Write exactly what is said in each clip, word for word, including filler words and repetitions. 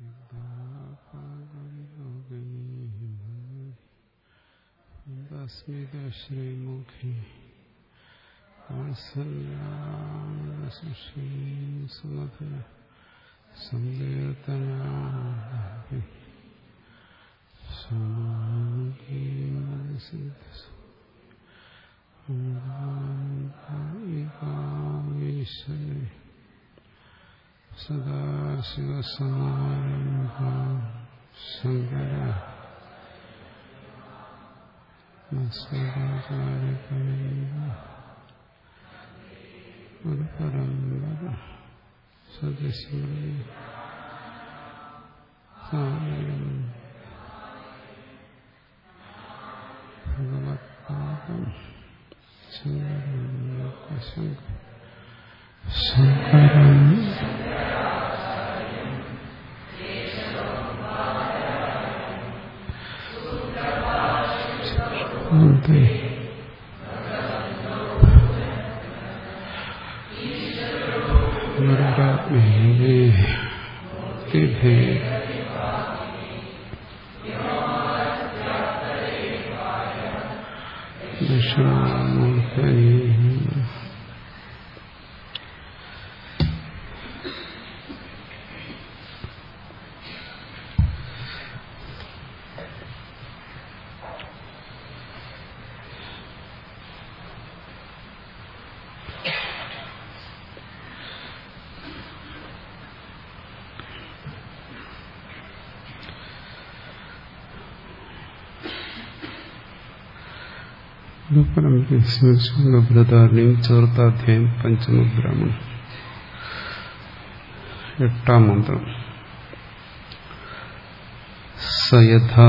ശ്രീമുഖി സങ്കീർത്തന സദാശിവസമാരംഭ ശങ്കര ഒരു പരമ്പര സദസ്യം ഭഗവത്പാദം ശങ്കരം ശങ്കരം ദക്ഷിണാമൂർത്തൈ പരമ്പരയും ചേർത്താധ്യായം പഞ്ചമബ്രാഹ്മണം എട്ടാം മന്ത്രം. സയഥാ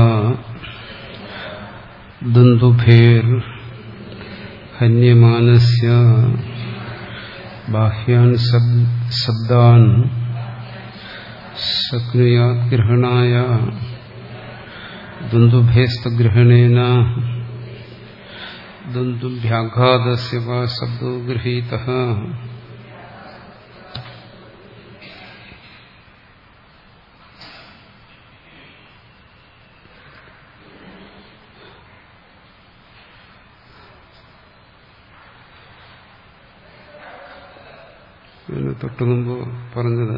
ദന്തുഭേർ ഹന്യമാനസ്യ ബാഹ്യാൻ ശബ്ദാൻ ശക്നുയാത് ഗ്രഹണായ ദന്തുഭേസ്തഗ്രഹണേന ദന്തുഭ്യാഘാതസ്യ വാ ശബ്ദോ ഗൃഹീതഃ. ഇതിന് തൊട്ടു മുമ്പ് പറഞ്ഞത്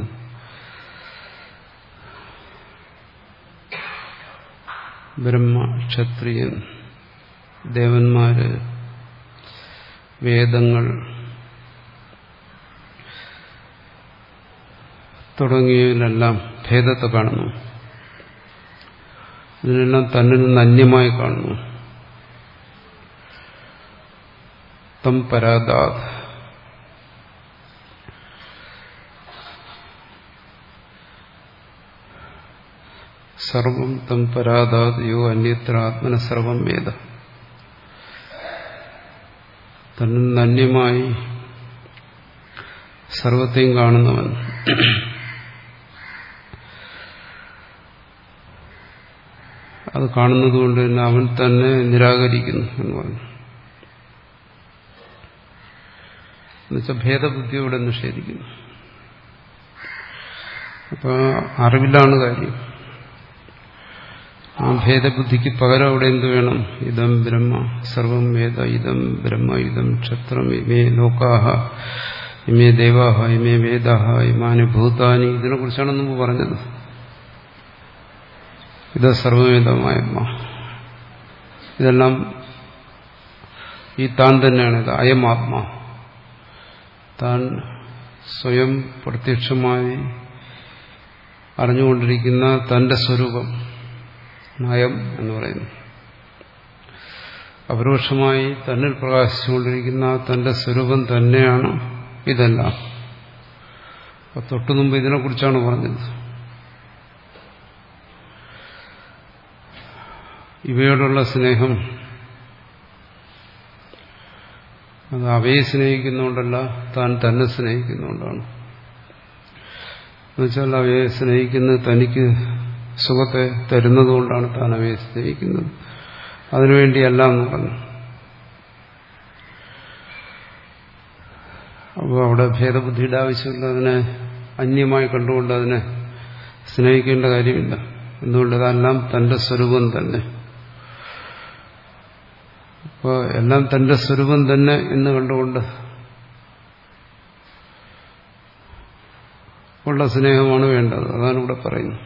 ബ്രഹ്മ, ക്ഷത്രിയൻ, ദേവന്മാര്, വേദങ്ങൾ തുടങ്ങിയതിലെല്ലാം ഭേദത്തെ കാണുന്നു. ഇതിനെല്ലാം തന്നിൽ നിന്ന് അന്യമായി കാണുന്നു. തം പരാദാത് സർവം തം പരാദാത് യോ അന്യത്ര ആത്മന സർവം വേദ. തന്നിൽ നിന്ന് അന്യമായി സർവത്തെയും കാണുന്നവൻ അത് കാണുന്നതുകൊണ്ട് തന്നെ അവൻ തന്നെ നിരാകരിക്കുന്നു എന്ന് പറഞ്ഞു. എന്നുവെച്ചാൽ ഭേദബുദ്ധിയോടെ നിഷേധിക്കുന്നു. അപ്പൊ അറിവിലാണ് കാര്യം. ആ ഭേദബുദ്ധിക്ക് പകരം അവിടെ എന്ത് വേണം? ഇതം ബ്രഹ്മ സർവം വേദ, ഇതം ബ്രഹ്മ, ഇതം ക്ഷത്രം, ഇമേ ലോകാഹ, ഇമേ ദേവാഹ, ഇമേ വേദാഹ, ഇമാനി ഭൂതാനി. ഇതിനെ കുറിച്ചാണ് മുമ്പ് പറഞ്ഞത്. ഇത് സർവവേദമായ ഇതെല്ലാം ഈ താൻ തന്നെയാണ്. ഇത് അയം ആത്മാ, താൻ സ്വയം പ്രത്യക്ഷമായി അറിഞ്ഞുകൊണ്ടിരിക്കുന്ന തന്റെ സ്വരൂപം നയം എന്ന് പറയുന്നു. അപരോക്ഷമായി തന്നിൽ പ്രകാശിച്ചുകൊണ്ടിരിക്കുന്ന തന്റെ സ്വരൂപം തന്നെയാണ് ഇതെല്ലാം. അപ്പൊ തൊട്ടു മുമ്പ് ഇതിനെക്കുറിച്ചാണ് പറഞ്ഞത്. ഇവയോടുള്ള സ്നേഹം അത് അവയെ സ്നേഹിക്കുന്നുകൊണ്ടല്ല, താൻ തന്നെ സ്നേഹിക്കുന്നുകൊണ്ടാണ്. എന്നുവെച്ചാൽ അവയെ സ്നേഹിക്കുന്നത് തനിക്ക് സുഖത്തെ തരുന്നതുകൊണ്ടാണ് താൻ അവയെ സ്നേഹിക്കുന്നത്. അതിനുവേണ്ടിയല്ല എന്ന് പറഞ്ഞു. അപ്പോൾ അവിടെ ഭേദബുദ്ധിയുടെ ആവശ്യമില്ല. അതിനെ അന്യമായി കണ്ടുകൊണ്ട് അതിനെ സ്നേഹിക്കേണ്ട കാര്യമില്ല. എന്തുകൊണ്ട്? അതെല്ലാം തന്റെ സ്വരൂപം തന്നെ. അപ്പോൾ എല്ലാം തന്റെ സ്വരൂപം തന്നെ എന്ന് കണ്ടുകൊണ്ട് ഉള്ള സ്നേഹമാണ് വേണ്ടത്. അതാണ് ഇവിടെ പറയുന്നത്.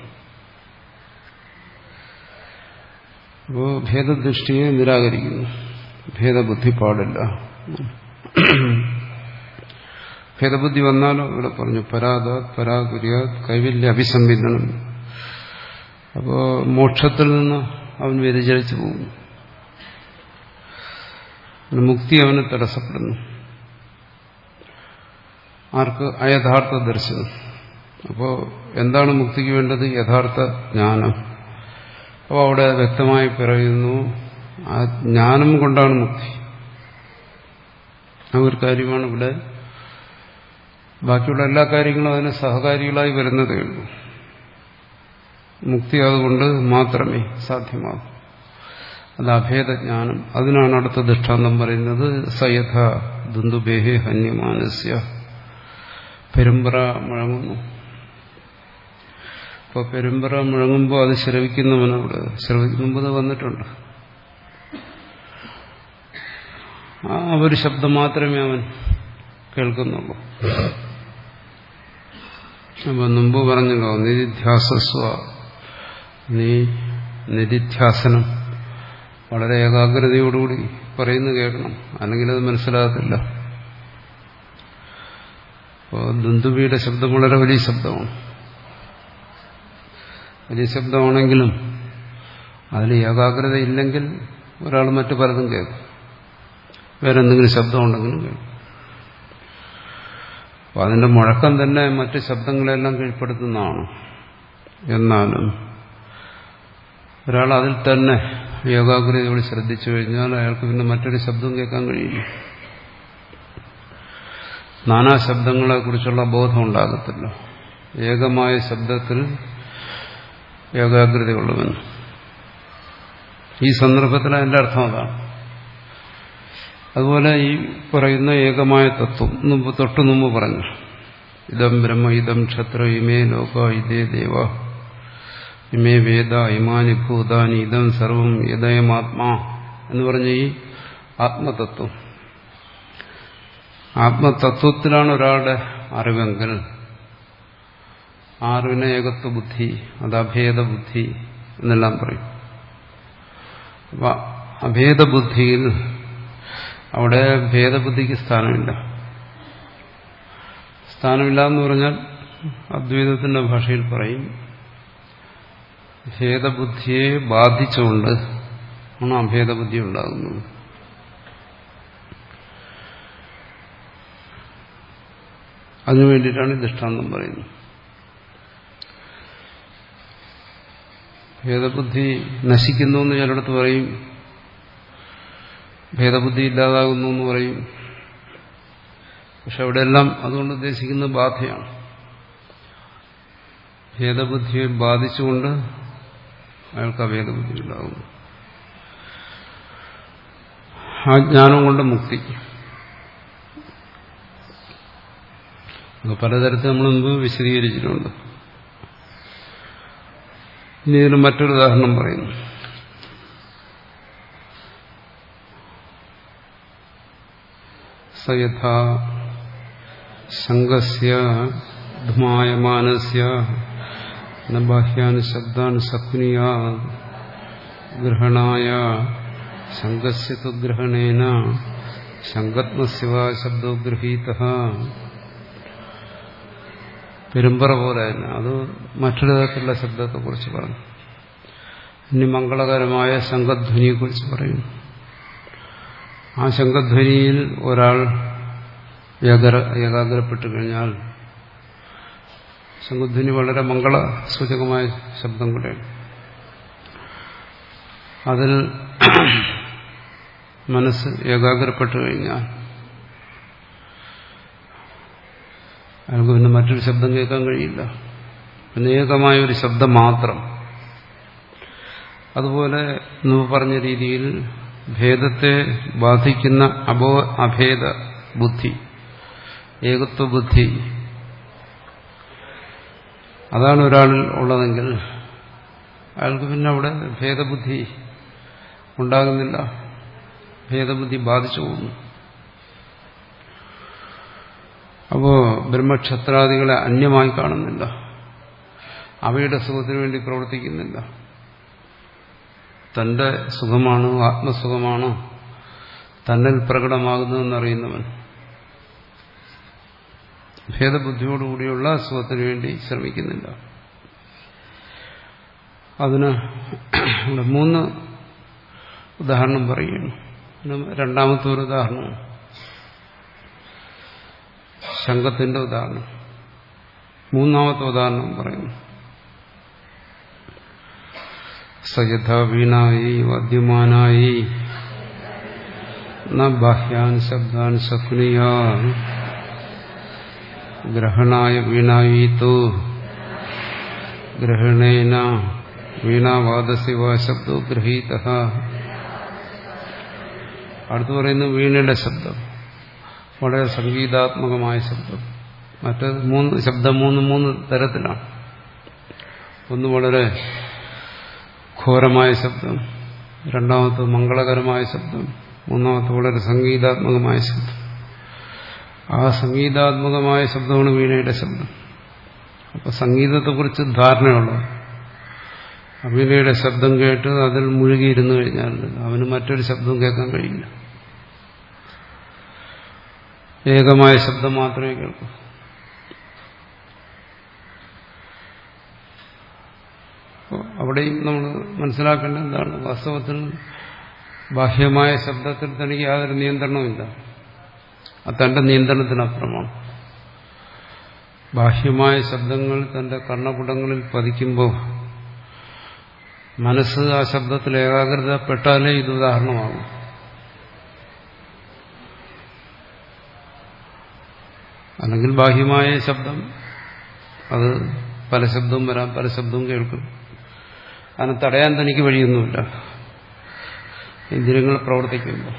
അപ്പോൾ ഭേദദൃഷ്ടിയെ നിരാകരിക്കുന്നു. ഭേദബുദ്ധി പാടില്ല. ഭേദബുദ്ധി വന്നാലോ ഇവിടെ പറഞ്ഞു പരാദാത് പരാകുര്യാത് കൈവല്യ അഭിസംവിധാനം. അപ്പോ മോക്ഷത്തിൽ നിന്ന് അവൻ വ്യതിചലിച്ചു പോകുന്നു. മുക്തി അവന് തടസ്സപ്പെടുന്നു. ആർക്ക്? അയഥാർത്ഥ ദർശനം. അപ്പോൾ എന്താണ് മുക്തിക്ക് വേണ്ടത്? യഥാർത്ഥ ജ്ഞാനം. അപ്പോൾ അവിടെ വ്യക്തമായി പറയുന്നു ആ ജ്ഞാനം കൊണ്ടാണ് മുക്തി. ആ ഒരു കാര്യമാണ് ഇവിടെ. ബാക്കിയുള്ള എല്ലാ കാര്യങ്ങളും അതിന് സഹകാരികളായി വരുന്നതേ ഉള്ളൂ. മുക്തി അതുകൊണ്ട് മാത്രമേ സാധ്യമാകൂ. അത് അഭേദജ്ഞാനം. അതിനാണ് അടുത്ത ദൃഷ്ടാന്തം പറയുന്നത്. സയഥ ദുന്ദുബേഹേ ഹന്യമാനസ്യ. പെരുമ്പറ മുഴങ്ങുന്നു. അപ്പോൾ പെരുമ്പറ മുഴങ്ങുമ്പോൾ അത് ശ്രവിക്കുന്നവനോട് ശ്രവിക്കുമ്പോൾ അത് വന്നിട്ടുണ്ട്. ആ ഒരു ശബ്ദം മാത്രമേ അവൻ കേൾക്കുന്നുള്ളൂ. അപ്പൊ മുമ്പ് പറഞ്ഞല്ലോ നിധിധ്യാസസ്വ, നീ നിധിധ്യാസനം വളരെ ഏകാഗ്രതയോടുകൂടി പറയുന്നത് കേൾക്കണം, അല്ലെങ്കിൽ അത് മനസ്സിലാകത്തില്ല. അപ്പോൾ ദുന്ദുബിയുടെ ശബ്ദം വളരെ വലിയ ശബ്ദമാണ്. വലിയ ശബ്ദമാണെങ്കിലും അതിൽ ഏകാഗ്രത ഇല്ലെങ്കിൽ ഒരാൾ മറ്റു പലതും കേൾക്കും. വേറെ എന്തെങ്കിലും ശബ്ദമുണ്ടെങ്കിലും കേൾക്കും. അപ്പോൾ അതിന്റെ മുഴക്കം തന്നെ മറ്റ് ശബ്ദങ്ങളെല്ലാം കീഴ്പ്പെടുത്തുന്നതാണ്. എന്നാലും ഒരാൾ അതിൽ തന്നെ ഏകാഗ്രതയോട് ശ്രദ്ധിച്ചു കഴിഞ്ഞാൽ അയാൾക്ക് പിന്നെ മറ്റൊരു ശബ്ദം കേൾക്കാൻ കഴിയില്ല. നാനാ ശബ്ദങ്ങളെ കുറിച്ചുള്ള ബോധം ഉണ്ടാകത്തില്ല. ഏകമായ ശബ്ദത്തിൽ ഏകാഗ്രതയുള്ളവൻ. ഈ സന്ദർഭത്തിൽ അതിന്റെ അർത്ഥം അതാണ്. അതുപോലെ ഈ പറയുന്ന ഏകമായ തത്വം മുമ്പ് തൊട്ടു മുമ്പ് പറഞ്ഞു. ഇതം ബ്രഹ്മ ഇതം ക്ഷത്ര ഇമേ ലോക ഇതേ ദേവ ഇമേ വേദ ഇമാനി ഭൂതാനി ഇതം സർവം യദയമാത്മാ എന്ന് പറഞ്ഞ ഈ ആത്മതത്വം, ആത്മതത്വത്തിലാണ് ഒരാളുടെ അറിവെങ്കിൽ ആ അറിവിനെ ഏകത്വ ബുദ്ധി, അത് അഭേദ ബുദ്ധി എന്നെല്ലാം പറയും. അപ്പൊ അഭേദബുദ്ധിയിൽ അവിടെ ഭേദബുദ്ധിക്ക് സ്ഥാനമില്ല. സ്ഥാനമില്ല എന്ന് പറഞ്ഞാൽ അദ്വൈതത്തിന്റെ ഭാഷയിൽ പറയും ഭേദബുദ്ധിയെ ബാധിച്ചുകൊണ്ട് ആണ് അഭേദബുദ്ധി ഉണ്ടാകുന്നത്. അതിനു വേണ്ടിയിട്ടാണ് ദൃഷ്ടാന്തം പറയുന്നത്. ഭേദബുദ്ധി നശിക്കുന്നു എന്ന് ചിലയിടത്ത് പറയും, ഭേദബുദ്ധി ഇല്ലാതാകുന്നു എന്ന് പറയും. പക്ഷെ അവിടെയെല്ലാം അതുകൊണ്ട് ഉദ്ദേശിക്കുന്നത് ബാധയാണ്. ഭേദബുദ്ധിയെ ബാധിച്ചുകൊണ്ട് അയാൾക്ക് അഭേദബുദ്ധി ഉണ്ടാകുന്നു. ആ ജ്ഞാനം കൊണ്ട് മുക്തി. അത് പലതരത്തിൽ നമ്മൾ മുമ്പ് വിശദീകരിച്ചിട്ടുണ്ട്. ഇനി ഇതിന് മറ്റൊരു ഉദാഹരണം പറയുന്നു. സയഥാ ശങ്കസ്യ ധുമായമാനസ്യ ന ബാഹ്യാൻ ശബ്ദാൻ സക്നിയാ ഗ്രഹണായ ശങ്കസ്യ തു ഗ്രഹണേന ശങ്കത്മസ്യ വാ ശബ്ദോ ഗൃഹീതഃ. പെരുമ്പറ പോലെ തന്നെ അത് മറ്റൊരു തരത്തിലുള്ള ശബ്ദത്തെക്കുറിച്ച് പറഞ്ഞു. ഇനി മംഗളകരമായ ശംഖധ്വനിയെക്കുറിച്ച് പറയുന്നു. ആ ശംഖധ്വനിയിൽ ഒരാൾ ഏകാഗ്രപ്പെട്ടു കഴിഞ്ഞാൽ, ശംഖധ്വനി വളരെ മംഗള സൂചകമായ ശബ്ദം കൂടെയാണ്, അതിൽ മനസ്സ് ഏകാഗ്രപ്പെട്ടു കഴിഞ്ഞാൽ അയാൾക്ക് പിന്നെ മറ്റൊരു ശബ്ദം കേൾക്കാൻ കഴിയില്ല. പിന്നെ ഏകമായ ഒരു ശബ്ദം മാത്രം. അതുപോലെ മുമ്പ് പറഞ്ഞ രീതിയിൽ ഭേദത്തെ ബാധിക്കുന്ന അബോ അഭേദ ബുദ്ധി, ഏകത്വ ബുദ്ധി അതാണ് ഒരാളിൽ ഉള്ളതെങ്കിൽ അയാൾക്ക് പിന്നെ അവിടെ ഭേദബുദ്ധി ഉണ്ടാകുന്നില്ല, ഭേദബുദ്ധി ബാധിച്ചു പോകുന്നു. അപ്പോ ബ്രഹ്മക്ഷത്രാദികളെ അന്യമായി കാണുന്നില്ല, അവയുടെ സുഖത്തിനു വേണ്ടി പ്രവർത്തിക്കുന്നില്ല. തന്റെ സുഖമാണ്, ആത്മസുഖമാണ് തന്നിൽ പ്രകടമാകുന്നതെന്നറിയുന്നവൻ ഭേദബുദ്ധിയോടുകൂടിയുള്ള സുഖത്തിനു വേണ്ടി ശ്രമിക്കുന്നില്ല. അതിന് ഇവിടെ മൂന്ന് ഉദാഹരണം പറയുന്നു. രണ്ടാമത്തെ ഒരു ഉദാഹരണം ശംഖത്തിന്റെ ഉദാഹരണം. മൂന്നാമത്തെ ഉദാഹരണം പറയുന്നു. സയഥ വീണായി വാദ്യമാനായി ന ബാഹ്യാൻ ശബ്ദാൻ ശക്നുയാ ഗ്രഹണായ വീണായി തോ ഗ്രഹണേന വീണാവാദസിവ ശബ്ദോ ഗൃഹീതഃ. അടുത്ത് പറയുന്നു വീണയുടെ ശബ്ദം, വളരെ സംഗീതാത്മകമായ ശബ്ദം. മറ്റേത് മൂന്ന് ശബ്ദം മൂന്ന് മൂന്ന് തരത്തിലാണ്. ഒന്ന് വളരെ ഘോരമായ ശബ്ദം, രണ്ടാമത്തെ മംഗളകരമായ ശബ്ദം, മൂന്നാമത്തെ വളരെ സംഗീതാത്മകമായ ശബ്ദം. ആ സംഗീതാത്മകമായ ശബ്ദമാണ് വീണയുടെ ശബ്ദം. അപ്പൊ സംഗീതത്തെക്കുറിച്ച് ധാരണയുള്ളത് വീണയുടെ ശബ്ദം കേട്ട് അതിൽ മുഴുകിയിരുന്നു കഴിഞ്ഞാൽ അവന് മറ്റൊരു ശബ്ദവും കേൾക്കാൻ കഴിയില്ല. ഏകമായ ശബ്ദം മാത്രമേ കേൾക്കൂ. അവിടെയും നമ്മൾ മനസ്സിലാക്കേണ്ടത് എന്താണ്? വാസ്തവത്തിൽ ബാഹ്യമായ ശബ്ദത്തിൽ തനിക്ക് യാതൊരു നിയന്ത്രണവുമില്ല, അത് തന്റെ നിയന്ത്രണത്തിനപ്പുറമാണ്. ബാഹ്യമായ ശബ്ദങ്ങൾ തന്റെ കർണപുടങ്ങളിൽ പതിക്കുമ്പോൾ മനസ്സ് ആ ശബ്ദത്തിൽ ഏകാഗ്രതപ്പെട്ടാലേ ഇത് ഉദാഹരണമാകും. അല്ലെങ്കിൽ ബാഹ്യമായ ശബ്ദം അത് പല ശബ്ദവും വരാം, പല ശബ്ദവും കേൾക്കും. അതിനെ തടയാൻ തനിക്ക് വഴിയൊന്നുമില്ല ഇന്ദ്രിയങ്ങൾ പ്രവർത്തിക്കുമ്പോൾ.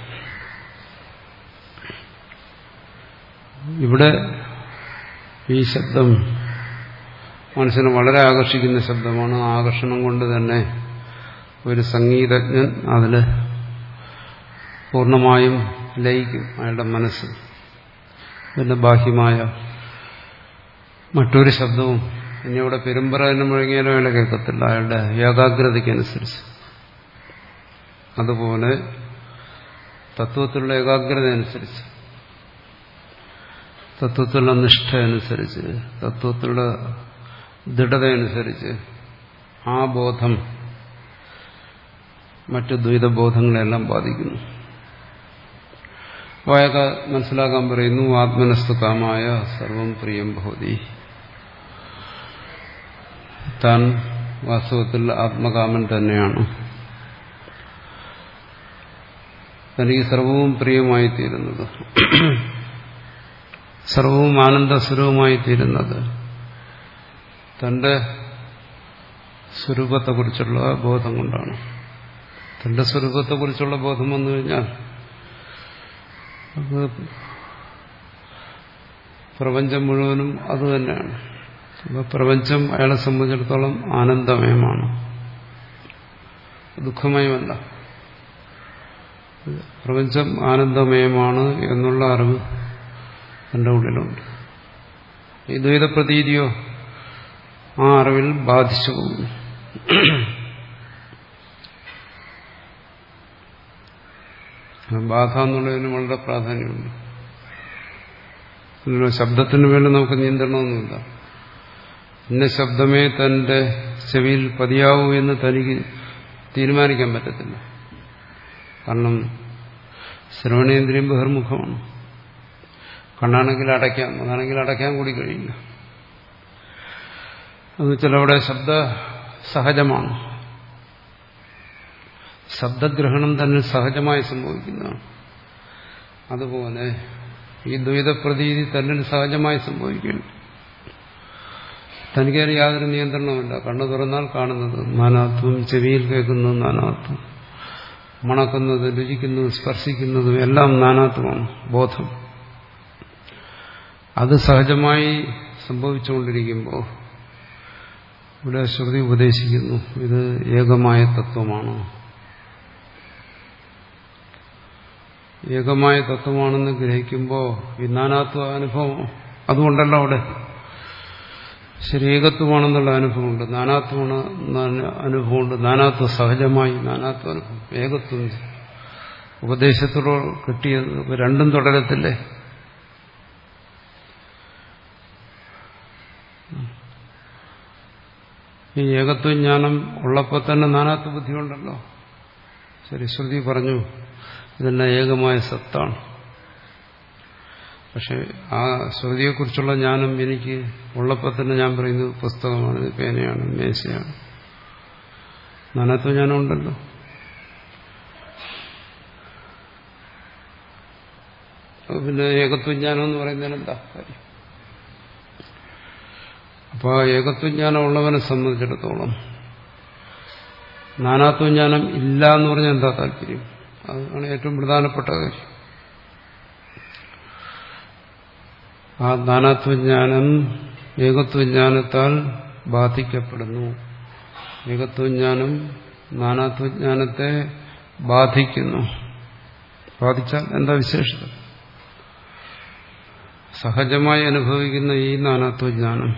ഇവിടെ ഈ ശബ്ദം മനസ്സിനെ വളരെ ആകർഷിക്കുന്ന ശബ്ദമാണ്. ആകർഷണം കൊണ്ട് തന്നെ ഒരു സംഗീതജ്ഞൻ അതിൽ പൂർണ്ണമായും ലയിക്കും അയാളുടെ മനസ്സ്. പിന്നെ ബാഹ്യമായ മറ്റൊരു ശബ്ദവും ഇനി അവിടെ പെരുമ്പറ തന്നെ മുഴങ്ങിയാലും അയാളെ കേൾക്കത്തില്ല, അയാളുടെ ഏകാഗ്രതയ്ക്കനുസരിച്ച്. അതുപോലെ തത്വത്തിലുള്ള ഏകാഗ്രത അനുസരിച്ച്, തത്വത്തിലുള്ള നിഷ്ഠ അനുസരിച്ച്, തത്വത്തിലുള്ള ദൃഢതയനുസരിച്ച് ആ ബോധം മറ്റു ദ്വൈതബോധങ്ങളെല്ലാം ബാധിക്കുന്നു. വായക മനസ്സിലാക്കാൻ പറയുന്നു, ആത്മനസ്തു കാമായ സർവം പ്രിയം ഭവതി. താൻ വാസ്തവത്തിൽ ആത്മകാമൻ തന്നെയാണ്, തനിക്ക് സർവവും പ്രിയമായിത്തീരുന്നത്, സർവവും ആനന്ദസ്വരവുമായിത്തീരുന്നത് തന്റെ സ്വരൂപത്തെക്കുറിച്ചുള്ള ബോധം കൊണ്ടാണ്. തന്റെ സ്വരൂപത്തെക്കുറിച്ചുള്ള ബോധം വന്നു കഴിഞ്ഞാൽ അത് പ്രപഞ്ചം മുഴുവനും അതുതന്നെയാണ്. അപ്പോൾ പ്രപഞ്ചം അയാളെ സംബന്ധിച്ചിടത്തോളം ആനന്ദമയമാണ്, ദുഃഖമയമല്ല. പ്രപഞ്ചം ആനന്ദമയമാണ് എന്നുള്ള അറിവ് എൻ്റെ ഉള്ളിലുണ്ട്. ഈ ദ്വൈതപ്രതീതിയോ ആ അറിവിൽ ബാധിച്ചു പോകുന്നു. ബാധ എന്നുള്ളതിന് വളരെ പ്രാധാന്യമുണ്ട്. ശബ്ദത്തിന് വേണ്ടി നമുക്ക് നിയന്ത്രണമൊന്നുമില്ല. ഇന്ന ശബ്ദമേ തന്റെ ചെവിയിൽ പതിയാവൂ എന്ന് തനിക്ക് തീരുമാനിക്കാൻ പറ്റത്തില്ല. കാരണം ശ്രവണേന്ദ്രിയം ബഹിർമുഖമാണ്. കണ്ണാണെങ്കിൽ അടയ്ക്കാം, അതാണെങ്കിൽ അടയ്ക്കാൻ കൂടി കഴിയില്ല. എന്നുവെച്ചാൽ അവിടെ ശബ്ദ സഹജമാണ്, ശബ്ദഗ്രഹണം തന്നെ സഹജമായി സംഭവിക്കുന്നതാണ്. അതുപോലെ ഈ ദ്വൈതപ്രതീതി തന്നെ സഹജമായി സംഭവിക്കുന്നു. തനിക്കതിന് യാതൊരു നിയന്ത്രണമില്ല. കണ്ണു തുറന്നാൽ കാണുന്നത് നാനാത്വം, ചെവിയിൽ കേൾക്കുന്നത് നാനാത്വം, മണക്കുന്നത്, രുചിക്കുന്നതും സ്പർശിക്കുന്നതും എല്ലാം നാനാത്വമാണ് ബോധം. അത് സഹജമായി സംഭവിച്ചുകൊണ്ടിരിക്കുമ്പോൾ ഇവിടെ ശ്രുതി ഉപദേശിക്കുന്നു ഇത് ഏകമായ തത്വമാണ്. ഏകമായ തത്വമാണെന്ന് ഗ്രഹിക്കുമ്പോൾ ഈ നാനാത്വ അനുഭവം അതുകൊണ്ടല്ല അവിടെ ശരി ഏകത്വമാണെന്നുള്ള അനുഭവമുണ്ട്, നാനാത്വമാണ് അനുഭവമുണ്ട്, നാനാത്വ സഹജമായി നാനാത്വ അനുഭവം, ഏകത്വം ഉപദേശത്തോട് കിട്ടിയത് രണ്ടും തുടരത്തില്ലേ. ഈ ഏകത്വജ്ഞാനം ഉള്ളപ്പോൾ തന്നെ നാനാത്വ ബുദ്ധിയുണ്ടല്ലോ. ശരി, ശ്രുതി പറഞ്ഞു ഇതെല്ലാം ഏകമായ സത്താണ്. പക്ഷെ ആ ശ്രുതിയെക്കുറിച്ചുള്ള ജ്ഞാനം എനിക്ക് ഉള്ളപ്പോൾ തന്നെ ഞാൻ പറയുന്നത് പുസ്തകമാണ്, ഇത് പേനയാണ്, മേശയാണ്, നാനാത്വ ജ്ഞാനം ഉണ്ടല്ലോ. പിന്നെ ഏകത്വജ്ഞാനം എന്ന് പറയുന്നതിന് എന്താ കാര്യം? അപ്പോൾ ആ ഏകത്വജ്ഞാനം ഉള്ളവനെ സംബന്ധിച്ചിടത്തോളം നാനാത്വജ്ഞാനം ഇല്ല എന്ന് പറഞ്ഞാൽ എന്താ താല്പര്യം? അതാണ് ഏറ്റവും പ്രധാനപ്പെട്ട കാര്യം. ആ നാനാത്വജ്ഞാനം ഏകത്വജ്ഞാനത്താൽ ബാധിക്കപ്പെടുന്നു. ഏകത്വജ്ഞാനം നാനാത്വജ്ഞാനത്തെ ബാധിക്കുന്നു. ബാധിച്ചാൽ എന്താ വിശേഷത? സഹജമായി അനുഭവിക്കുന്ന ഈ നാനാത്വജ്ഞാനം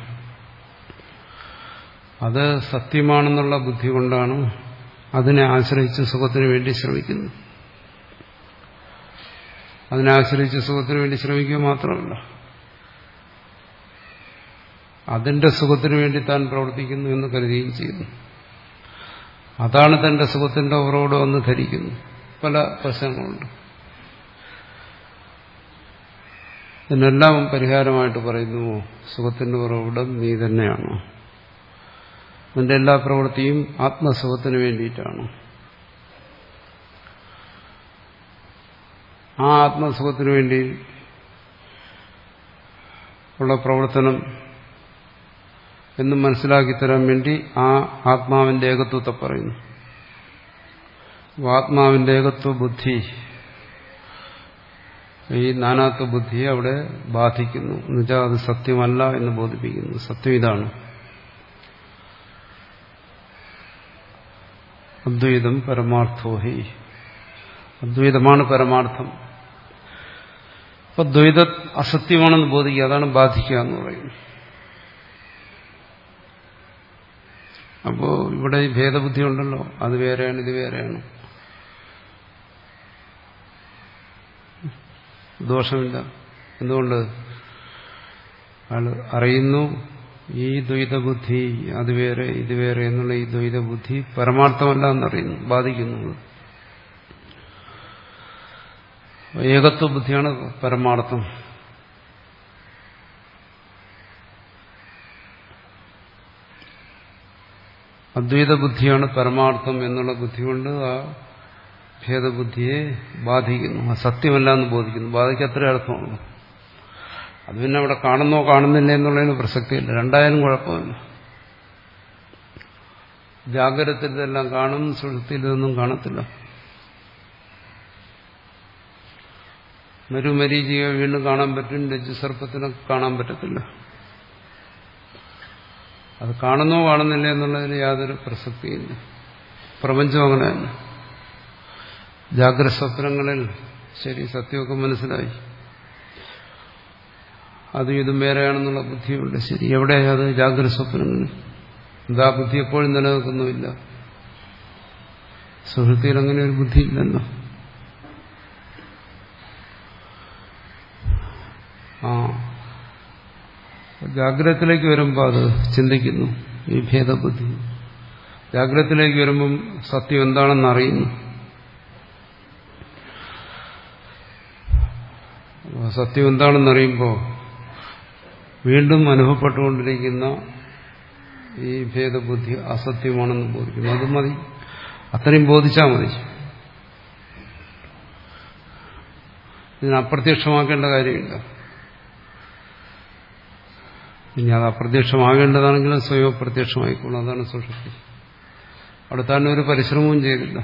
അത് സത്യമാണെന്നുള്ള ബുദ്ധി കൊണ്ടാണ് അതിനെ ആശ്രയിച്ച് സുഖത്തിന് വേണ്ടി ശ്രമിക്കുന്നത്. അതിനെ ആശ്രയിച്ച് സുഖത്തിന് വേണ്ടി ശ്രമിക്കുക മാത്രമല്ല, അതിന്റെ സുഖത്തിന് വേണ്ടി താൻ പ്രവർത്തിക്കുന്നു എന്ന് കരുതുകയും ചെയ്യുന്നു. അതാണ് തന്റെ സുഖത്തിന്റെ ഉറവിടമെന്ന് ധരിക്കുന്നു. പല പ്രശ്നങ്ങളുണ്ട്. ഇതിനെല്ലാം പരിഹാരമായിട്ട് പറയുന്നു സുഖത്തിന്റെ ഉറവിടം നീ തന്നെയാണ്. നിന്റെ എല്ലാ പ്രവൃത്തിയും ആത്മസുഖത്തിന് വേണ്ടിയിട്ടാണ്. ആ ആത്മസുഖത്തിന് വേണ്ടി ഉള്ള പ്രവർത്തനം എന്ന് മനസ്സിലാക്കി തരാൻ വേണ്ടി ആ ആത്മാവിന്റെ ഏകത്വത്തെ പറയുന്നു. ആത്മാവിന്റെ ഏകത്വ ബുദ്ധി ഈ നാനാത്വ ബുദ്ധിയെ അവിടെ ബാധിക്കുന്നു. എന്നുവെച്ചാൽ അത് സത്യമല്ല എന്ന് ബോധിപ്പിക്കുന്നു. സത്യം ഇതാണ്, അദ്വൈതം പരമാർത്ഥോഹി, അദ്വൈതമാണ് പരമാർത്ഥം. അപ്പൊ ദ്വൈത അസത്യമാണെന്ന് ബോധിക്കുക, അതാണ് ബാധിക്കുക എന്ന് പറയുന്നത്. അപ്പോ ഇവിടെ ഈ ഭേദബുദ്ധി ഉണ്ടല്ലോ, അത് വേറെയാണ് ഇത് വേറെയാണ്, ദോഷമില്ല. എന്തുകൊണ്ട്? അയാൾ അറിയുന്നു ഈ ദ്വൈതബുദ്ധി അത് വേറെ ഇത് വേറെ എന്നുള്ള ഈ ദ്വൈതബുദ്ധി പരമാർത്ഥമല്ല എന്നറിയുന്നു, ബാധിക്കുന്നു. ഏകത്വ ബുദ്ധിയാണ് പരമാർത്ഥം. അദ്വൈത ബുദ്ധിയാണ് പരമാർത്ഥം എന്നുള്ള ബുദ്ധി കൊണ്ട് ആ ഭേദബുദ്ധിയെ ബാധിക്കുന്നു. ആ സത്യമല്ല എന്ന് ബോധിക്കുന്നു. ബാധിക്കത്ര അർത്ഥമാണ്. അത് പിന്നെ അവിടെ കാണുന്നോ കാണുന്നില്ല എന്നുള്ളതിന് പ്രസക്തിയില്ല. രണ്ടായാലും കുഴപ്പമില്ല. ജാഗ്രതത്തിൽ ഇതെല്ലാം കാണും, സുഷുപ്തിയിൽ ഇതൊന്നും കാണത്തില്ല. മരുമരീചിയെ വീണ്ടും കാണാൻ പറ്റും, രജ്ജുസർപ്പത്തിനെ കാണാൻ പറ്റത്തില്ല. അത് കാണുന്നോ കാണുന്നില്ല എന്നുള്ളതിന് യാതൊരു പ്രസക്തിയില്ല. പ്രപഞ്ചം അങ്ങനെ തന്നെ. ജാഗ്രത സ്വപ്നങ്ങളിൽ ശരി സത്യമൊക്കെ മനസ്സിലായി, അതും ഇതും വേറെയാണെന്നുള്ള ബുദ്ധിയുണ്ട്. ശരി, എവിടെയാ അത്? ജാഗ്രത സ്വപ്നങ്ങളിൽ. എന്താ ബുദ്ധി എപ്പോഴും നിലനിൽക്കുന്നുമില്ല. സുഹൃത്തിയിൽ അങ്ങനെ ഒരു ബുദ്ധി ഇല്ലല്ലോ. ആ ജാഗ്രതത്തിലേക്ക് വരുമ്പോൾ അത് ചിന്തിക്കുന്നു, ഈ ഭേദബുദ്ധി. ജാഗ്രതത്തിലേക്ക് വരുമ്പം സത്യം എന്താണെന്ന് അറിയുന്നു. സത്യം എന്താണെന്നറിയുമ്പോൾ വീണ്ടും അനുഭവപ്പെട്ടുകൊണ്ടിരിക്കുന്ന ഈ ഭേദബുദ്ധി അസത്യമാണെന്ന് ബോധിക്കുന്നു. അത് മതി, അത്രയും ബോധിച്ചാൽ മതി. ഇതിന് അപ്രത്യക്ഷമാക്കേണ്ട കാര്യമില്ല. ഇനി അത് അപ്രത്യക്ഷമാകേണ്ടതാണെങ്കിലും സ്വയം അപ്രത്യക്ഷമായിക്കോളും. അതാണ് സുഷുപ്തി. അവിടെ താനൊരു പരിശ്രമവും ചെയ്തില്ല.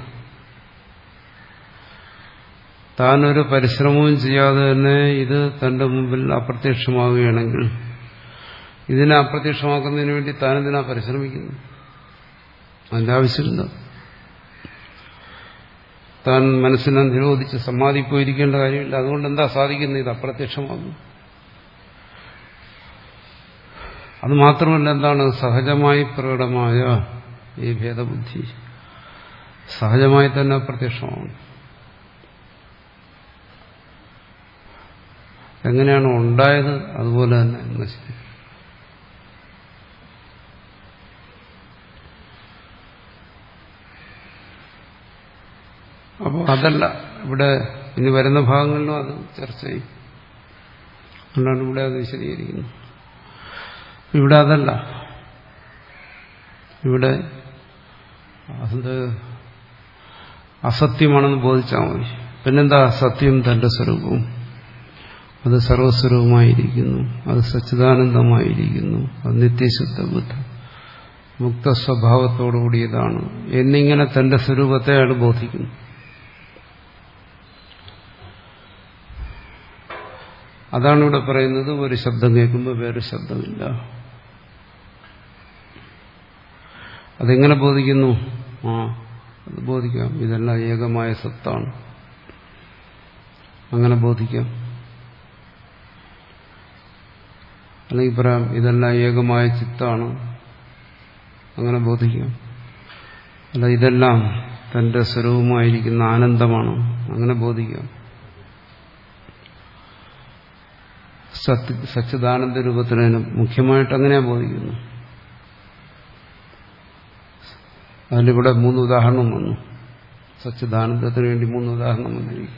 താനൊരു പരിശ്രമവും ചെയ്യാതെ തന്നെ ഇത് തന്റെ മുമ്പിൽ അപ്രത്യക്ഷമാവുകയാണെങ്കിൽ ഇതിനെ അപ്രത്യക്ഷമാക്കുന്നതിന് വേണ്ടി താനെന്തിനാ പരിശ്രമിക്കുന്നു? അതിന്റെ ആവശ്യമില്ല. താൻ മനസ്സിനെ നിരോധിച്ച് സമാധി പോയിരിക്കേണ്ട കാര്യമില്ല. അതുകൊണ്ട് എന്താ സാധിക്കുന്നത്? ഇത് അപ്രത്യക്ഷമാകുന്നു. അത് മാത്രമല്ല, എന്താണ് സഹജമായി പ്രകടമായ ഈ ഭേദബുദ്ധി സഹജമായി തന്നെ അപ്രത്യക്ഷമാണ്. എങ്ങനെയാണ് ഉണ്ടായത് അതുപോലെ തന്നെ നശിക്കും. അപ്പോൾ അതല്ല ഇവിടെ ഇനി വരുന്ന ഭാഗങ്ങളിലും അത് ചർച്ച ചെയ്യും. അതുകൊണ്ടാണ് ഇവിടെ അത് വിശദീകരിക്കുന്നത്. ഇവിടെ അതല്ല. ഇവിടെ അത് അസത്യമാണെന്ന് ബോധിച്ചാൽ മതി. പിന്നെന്താ സത്യം? തന്റെ സ്വരൂപവും. അത് സർവസ്വരൂപമായിരിക്കുന്നു, അത് സച്ചിദാനന്ദമായിരിക്കുന്നു, അത് നിത്യശുദ്ധ ബുദ്ധ മുക്ത സ്വഭാവത്തോടുകൂടിയതാണ് എന്നിങ്ങനെ തന്റെ സ്വരൂപത്തെ അയാൾ ബോധിക്കുന്നു. അതാണ് ഇവിടെ പറയുന്നത്. ഒരു ശബ്ദം കേൾക്കുമ്പോൾ വേറൊരു ശബ്ദമില്ല. അതെങ്ങനെ ബോധിക്കുന്നു? ആ അത് ബോധിക്കാം. ഇതെല്ലാം ഏകമായ സത്താണ്, അങ്ങനെ ബോധിക്കാം. അല്ലെങ്കിൽ പറയാം ഇതെല്ലാം ഏകമായ ചിത്താണ്, അങ്ങനെ ബോധിക്കാം. അല്ല ഇതെല്ലാം തന്റെ സ്വരൂപമായിരിക്കുന്ന ആനന്ദമാണ്, അങ്ങനെ ബോധിക്കാം. സത്യ സച്ചിദാനന്ദ രൂപത്തിന് മുഖ്യമായിട്ട് അങ്ങനെയാ ബോധിക്കുന്നു. അതിലിവിടെ മൂന്ന് ഉദാഹരണം വന്നു. സച്ചിദാനന്ദത്തിന് വേണ്ടി മൂന്ന് ഉദാഹരണം വന്നിരിക്കും.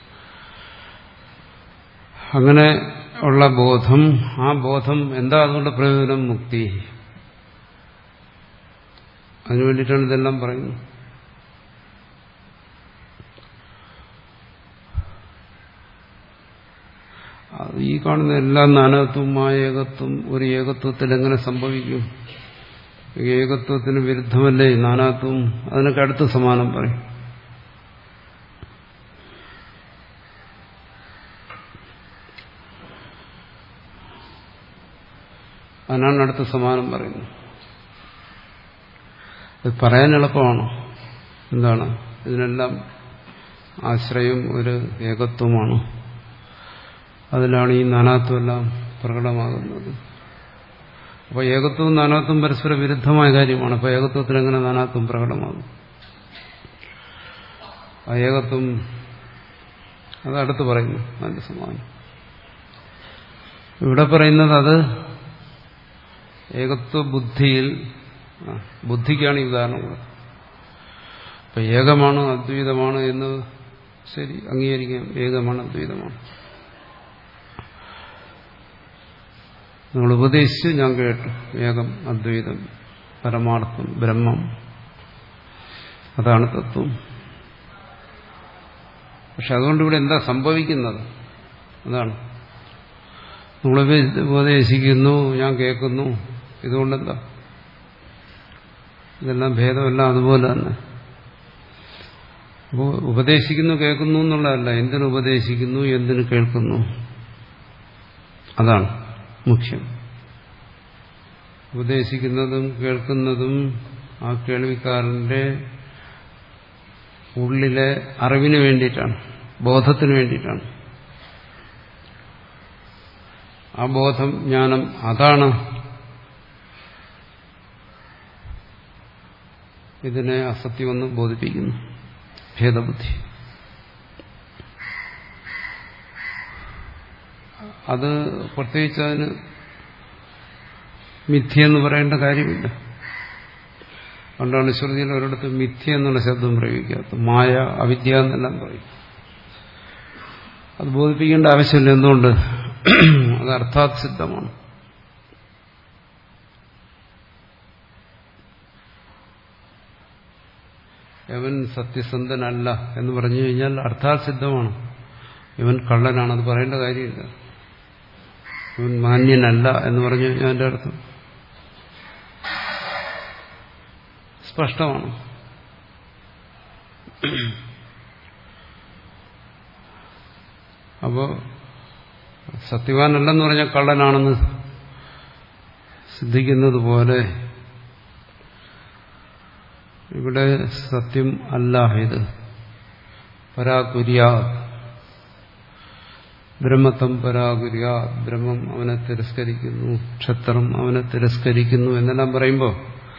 അങ്ങനെ ഉള്ള ബോധം, ആ ബോധം എന്താ അതുകൊണ്ട് പ്രയോജനം? മുക്തി. അതിനു വേണ്ടിയിട്ടാണ് ഇതെല്ലാം പറയുന്നത്. ഈ കാണുന്ന എല്ലാ നാനാത്വവും ആ ഏകത്വം ഒരു ഏകത്വത്തിൽ എങ്ങനെ സംഭവിക്കും? ഏകത്വത്തിന് വിരുദ്ധമല്ലേ നാനാത്വം? അതിനൊക്കെ അടുത്ത് സമാനം പറയും. അതിനാണ് അടുത്ത സമാനം പറയുന്നത്. അത് പറയാൻ എളുപ്പമാണ്. എന്താണ്? ഇതിനെല്ലാം ആശ്രയം ഒരു ഏകത്വമാണ്. അതിലാണ് ഈ നാനാത്വമെല്ലാം പ്രകടമാകുന്നത്. അപ്പോൾ ഏകത്വവും നാനാത്വം പരസ്പര വിരുദ്ധമായ കാര്യമാണ്. അപ്പോൾ ഏകത്വത്തിൽ എങ്ങനെ നാനാത്വം പ്രകടമാകും? ആ ഏകത്വം അത് അടുത്ത് പറയുന്നു. അതിന്റെ സമാനം ഇവിടെ പറയുന്നത് അത് ഏകത്വ ബുദ്ധിയിൽ, ബുദ്ധിക്കാണ് ഈ ഉദാഹരണം കൂടെ. അപ്പൊ ഏകമാണ് അദ്വൈതമാണ് എന്ന് ശരി അംഗീകരിക്കാം. ഏകമാണ് അദ്വൈതമാണ്. നിങ്ങൾ ഉപദേശിച്ച് ഞാൻ കേട്ടു. ഏകം അദ്വൈതം പരമാർത്ഥം ബ്രഹ്മം, അതാണ് തത്വം. പക്ഷെ അതുകൊണ്ട് ഇവിടെ എന്താ സംഭവിക്കുന്നത്? അതാണ് നിങ്ങൾ ഉപദേശിക്കുന്നു, ഞാൻ കേൾക്കുന്നു. ഇതുകൊണ്ടെന്താ? ഇതെല്ലാം ഭേദമെല്ലാം അതുപോലെ തന്നെ. അപ്പോൾ ഉപദേശിക്കുന്നു കേൾക്കുന്നു എന്നുള്ളതല്ല, എന്തിനു ഉപദേശിക്കുന്നു, എന്തിനു കേൾക്കുന്നു, അതാണ് മുഖ്യം. ഉപദേശിക്കുന്നതും കേൾക്കുന്നതും ആ കേൾവിക്കാരന്റെ ഉള്ളിലെ അറിവിന് വേണ്ടിയിട്ടാണ്, ബോധത്തിന് വേണ്ടിയിട്ടാണ്. ആ ബോധം, ജ്ഞാനം, അതാണ് ഇതിനെ അസത്യമെന്ന് ബോധിപ്പിക്കുന്നു. ഭേദബുദ്ധി. അത് പ്രത്യേകിച്ച് അതിന് മിഥ്യയെന്ന് പറയേണ്ട കാര്യമില്ല. അതുകൊണ്ടാണ് ശ്രുതിയിൽ ഒരിടത്ത് മിഥ്യ എന്നുള്ള ശബ്ദം പ്രയോഗിക്കാത്തത്. മായ, അവിദ്യ എന്നെല്ലാം പറയും. അത് ബോധിപ്പിക്കേണ്ട ആവശ്യമില്ല. എന്തുകൊണ്ട്? അത് അർത്ഥാത് സിദ്ധമാണ്. ഇവൻ സത്യസന്ധനല്ല എന്ന് പറഞ്ഞു കഴിഞ്ഞാൽ അർത്ഥാത് സിദ്ധമാണ്. ഇവൻ കള്ളനാണ്, അത് പറയേണ്ട കാര്യമില്ല. ഇവൻ മാന്യനല്ല എന്ന് പറഞ്ഞു കഴിഞ്ഞാൽ അതിന്റെ അർത്ഥം സ്പഷ്ടമാണ്. അപ്പോ സത്യവാനല്ലെന്ന് പറഞ്ഞാൽ കള്ളനാണെന്ന് സിദ്ധിക്കുന്നത് പോലെ ഇവിടെ സത്യം അല്ല ഇത്. പരാകുര്യാ ബ്രഹ്മത്വം പരാകുര്യാ, ബ്രഹ്മം അവനെ തിരസ്കരിക്കുന്നു, ക്ഷത്രം അവനെ തിരസ്കരിക്കുന്നു എന്നെല്ലാം പറയുമ്പോൾ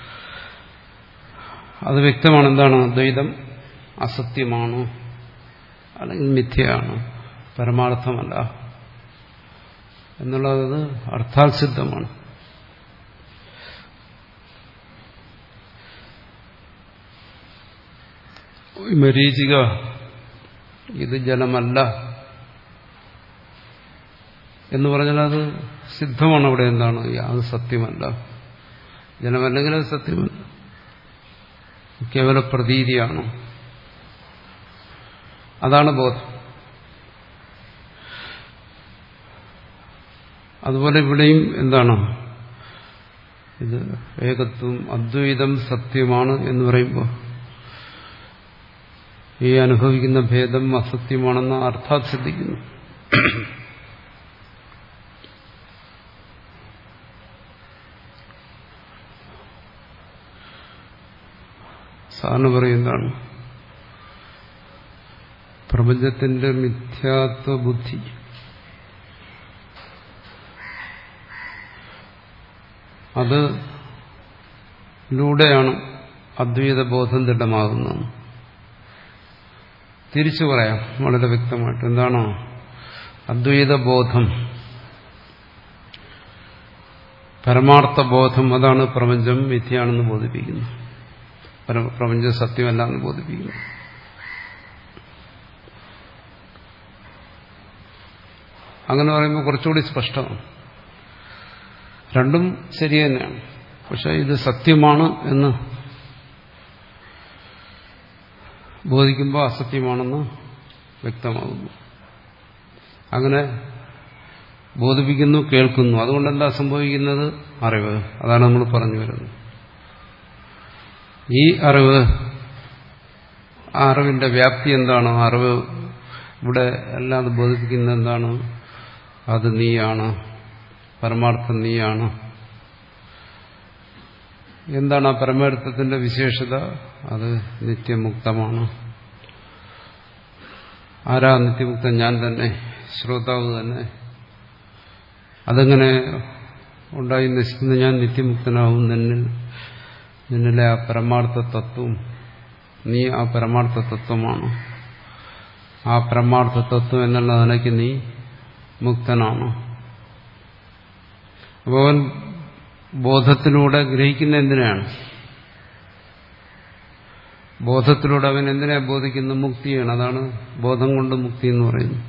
അത് വ്യക്തമാണ്. എന്താണ്? ദ്വൈതം അസത്യമാണ്, അല്ലെങ്കിൽ മിഥ്യയാണ്, പരമാർത്ഥമല്ല എന്നുള്ളത് അർത്ഥാൽ സിദ്ധമാണ്. മരീചിക ഇത് ജലമല്ല എന്ന് പറഞ്ഞാൽ അത് സിദ്ധമാണ്. അവിടെ എന്താണ്? അത് സത്യമല്ല. ജലമല്ലെങ്കിൽ അത് സത്യമല്ല, കേവല പ്രതീതിയാണ്. അതാണ് ബോധം. അതുപോലെ ഇവിടെയും എന്താണ്? ഇത് ഏകത്വം അദ്വൈതം സത്യമാണ് എന്ന് പറയുമ്പോൾ ഈ അനുഭവിക്കുന്ന ഭേദം അസത്യമാണെന്ന് അർത്ഥാത് സിദ്ധിക്കുന്നു. സാറിന് പറയുന്നതാണ് പ്രപഞ്ചത്തിന്റെ മിഥ്യാത്വ ബുദ്ധി അത് ലൂടെയാണ് അദ്വൈത ബോധം ദൃഢമാകുന്നത്. തിരിച്ചു പറയാം വളരെ വ്യക്തമായിട്ട്. എന്താണോ അദ്വൈത ബോധം, പരമാർത്ഥ ബോധം, അതാണ് പ്രപഞ്ചം മിഥ്യയാണെന്ന് ബോധിപ്പിക്കുന്നത്, പ്രപഞ്ചം സത്യമല്ല എന്ന് ബോധിപ്പിക്കുന്നു. അങ്ങനെ പറയുമ്പോൾ കുറച്ചുകൂടി സ്പഷ്ടമാണ്. രണ്ടും ശരി തന്നെയാണ്, പക്ഷെ ഇത് സത്യമാണ് എന്ന് ബോധിക്കുമ്പോൾ അസത്യമാണെന്ന് വ്യക്തമാകുന്നു. അങ്ങനെ ബോധിപ്പിക്കുന്നു, കേൾക്കുന്നു. അതുകൊണ്ട് എന്താ സംഭവിക്കുന്നത്? അറിവ്. അതാണ് നമ്മൾ പറഞ്ഞു വരുന്നത്. ഈ അറിവ്, ആ അറിവിന്റെ വ്യാപ്തി എന്താണ്? അറിവ് ഇവിടെ അല്ലാതെ ബോധിപ്പിക്കുന്നത് എന്താണ്? അത് നീയാണ്, പരമാർത്ഥം നീയാണ്. എന്താണ് ആ പരമാർത്ഥത്തിന്റെ വിശേഷത? അത് നിത്യമുക്തമാണ്. ആരാ നിത്യമുക്തൻ? ഞാൻ തന്നെ, ശ്രോതാവ് തന്നെ. അതെങ്ങനെ ഉണ്ടായി നശിക്കുന്ന ഞാൻ നിത്യമുക്തനാവും? നിന്നിൽ, നിന്നിലെ ആ പരമാർത്ഥ തത്വം, നീ ആ പരമാർത്ഥ തത്വമാണ്. ആ പരമാർത്ഥ തത്വം എന്നുള്ള നിലയ്ക്ക് നീ മുക്തനാണ്. അപ്പോൾ അവൻ ബോധത്തിലൂടെ ഗ്രഹിക്കുന്ന എന്തിനാണ്? ബോധത്തിലൂടെ അവൻ എന്തിനാ ബോധിക്കുന്നത്? മുക്തിയാണ്. അതാണ് ബോധം കൊണ്ട് മുക്തി എന്ന് പറയുന്നത്.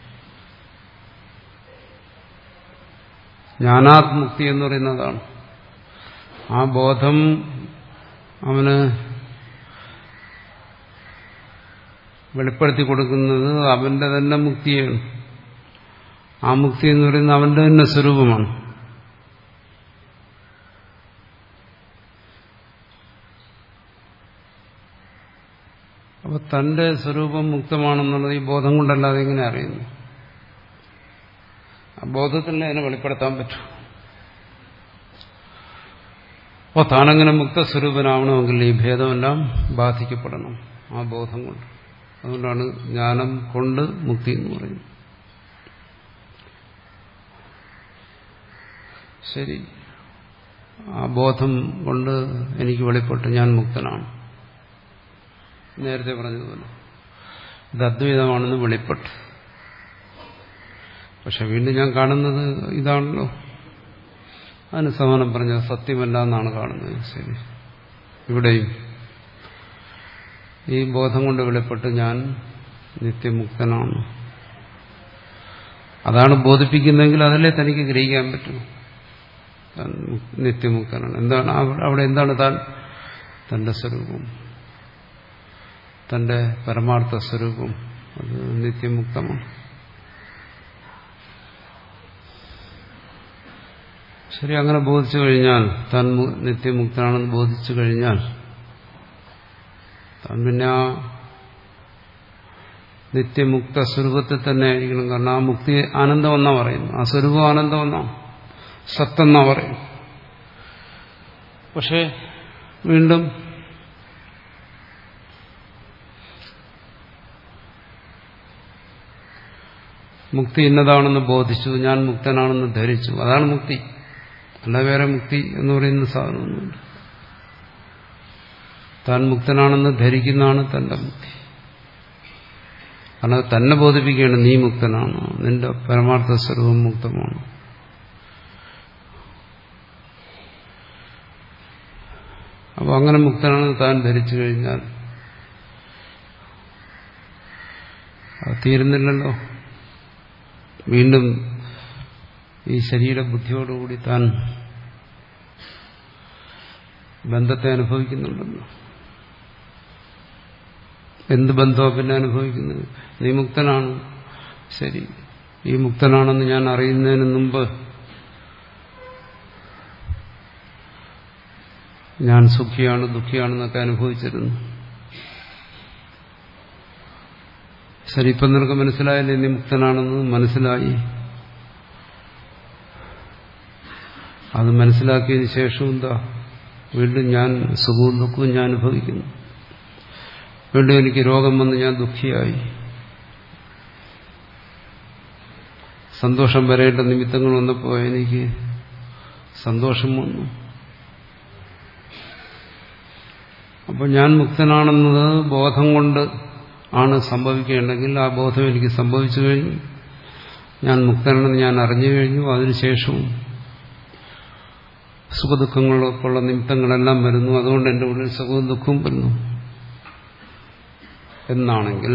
ജ്ഞാനാത് മുക്തി എന്ന് പറയുന്നതാണ്. ആ ബോധം അവന് വെളിപ്പെടുത്തി കൊടുക്കുന്നത് അവന്റെ തന്നെ മുക്തിയാണ്. ആ മുക്തി എന്ന് പറയുന്നത് അവന്റെ തന്നെ സ്വരൂപമാണ്. അപ്പൊ തന്റെ സ്വരൂപം മുക്തമാണെന്നുള്ളത് ഈ ബോധം കൊണ്ടല്ലാതെ എങ്ങനെ അറിയുന്നു? ആ ബോധത്തിൽ അതിനെ വെളിപ്പെടുത്താൻ പറ്റും. അപ്പോൾ താനങ്ങനെ മുക്തസ്വരൂപനാവണമെങ്കിൽ ഈ ഭേദമെല്ലാം ബാധിക്കപ്പെടണം ആ ബോധം കൊണ്ട്. അതുകൊണ്ടാണ് ജ്ഞാനം കൊണ്ട് മുക്തി എന്ന് പറയുന്നത്. ശരി, ആ ബോധം കൊണ്ട് എനിക്ക് വെളിപ്പെട്ട് ഞാൻ മുക്തനാണ്. നേരത്തെ പറഞ്ഞതുപോലെ ഇത് അദ്വൈതമാണെന്ന് വെളിപ്പെട്ട്. പക്ഷെ വീണ്ടും ഞാൻ കാണുന്നത് ഇതാണല്ലോ. അതിന് സമാനം പറഞ്ഞ സത്യമല്ല എന്നാണ് കാണുന്നത്. ശരി, ഇവിടെയും ഈ ബോധം കൊണ്ട് വെളിപ്പെട്ട് ഞാൻ നിത്യമുക്തനാണ്. അതാണ് ബോധിപ്പിക്കുന്നതെങ്കിൽ അതല്ലേ തനിക്ക് ഗ്രഹിക്കാൻ പറ്റും. താൻ നിത്യമുക്തനാണ്. എന്താണ് അവിടെ? എന്താണ് താൻ? തന്റെ സ്വരൂപം, തന്റെ പരമാർത്ഥ സ്വരൂപം, അത് നിത്യമുക്തമാണ്. ശരി, അങ്ങനെ ബോധിച്ചു കഴിഞ്ഞാൽ, താൻ നിത്യമുക്തനാണെന്ന് ബോധിച്ചു കഴിഞ്ഞാൽ താൻ പിന്നെ ആ നിത്യമുക്ത സ്വരൂപത്തിൽ തന്നെ ആയിരിക്കണം. കാരണം ആ മുക്തി ആനന്ദമെന്നാ പറയുന്നു. ആ സ്വരൂപം ആനന്ദമെന്നാണ്, സത്തെന്നാ പറയും. പക്ഷെ വീണ്ടും മുക്തി ഇന്നതാണെന്ന് ബോധിച്ചു, ഞാൻ മുക്തനാണെന്ന് ധരിച്ചു, അതാണ് മുക്തി. അല്ല വേറെ മുക്തി എന്ന് പറയുന്ന സാധനമൊന്നുമില്ല. താൻ മുക്തനാണെന്ന് ധരിക്കുന്നതാണ് തന്റെ മുക്തി. കാരണം തന്നെ ബോധിപ്പിക്കുകയാണ് നീ മുക്തനാണ്, നിന്റെ പരമാർത്ഥ സ്വരൂപം മുക്തമാണ്. അപ്പോൾ അങ്ങനെ മുക്തനാണെന്ന് താൻ ധരിച്ചു കഴിഞ്ഞാൽ അത് തീരുന്നില്ലല്ലോ. വീണ്ടും ഈ ശരീര ബുദ്ധിയോടുകൂടി താൻ ബന്ധത്തെ അനുഭവിക്കുന്നുണ്ടല്ലോ. എന്ത് ബന്ധമോ പിന്നെ അനുഭവിക്കുന്നത്? നീ മുക്തനാണ്, ശരി. ഈ മുക്തനാണെന്ന് ഞാൻ അറിയുന്നതിന് മുമ്പ് ഞാൻ സുഖിയാണ് ദുഃഖിയാണെന്നൊക്കെ അനുഭവിച്ചിരുന്നു. ശരി, ഇപ്പം നിനക്ക് മനസ്സിലായില്ലേ നീ മുക്തനാണെന്ന്? മനസ്സിലായി. അത് മനസ്സിലാക്കിയതിന് ശേഷം എന്താ? വീണ്ടും ഞാൻ സുഖവും ദുഃഖവും ഞാൻ അനുഭവിക്കുന്നു. വീണ്ടും എനിക്ക് രോഗം വന്ന് ഞാൻ ദുഃഖിയായി. സന്തോഷം വരേണ്ട നിമിത്തങ്ങൾ വന്നപ്പോൾ എനിക്ക് സന്തോഷം വന്നു. അപ്പോൾ ഞാൻ മുക്തനാണെന്നത് ബോധം കൊണ്ട് ആണ് സംഭവിക്കേണ്ടെങ്കിൽ ആ ബോധം എനിക്ക് സംഭവിച്ചു കഴിഞ്ഞു. ഞാൻ മുക്തനാണെന്ന് ഞാൻ അറിഞ്ഞു കഴിഞ്ഞു. അതിനുശേഷവും സുഖദുഃഖങ്ങളൊക്കെയുള്ള നിമിത്തങ്ങളെല്ലാം വരുന്നു. അതുകൊണ്ട് എൻ്റെ ഉള്ളിൽ സുഖവും ദുഃഖവും വരുന്നു എന്നാണെങ്കിൽ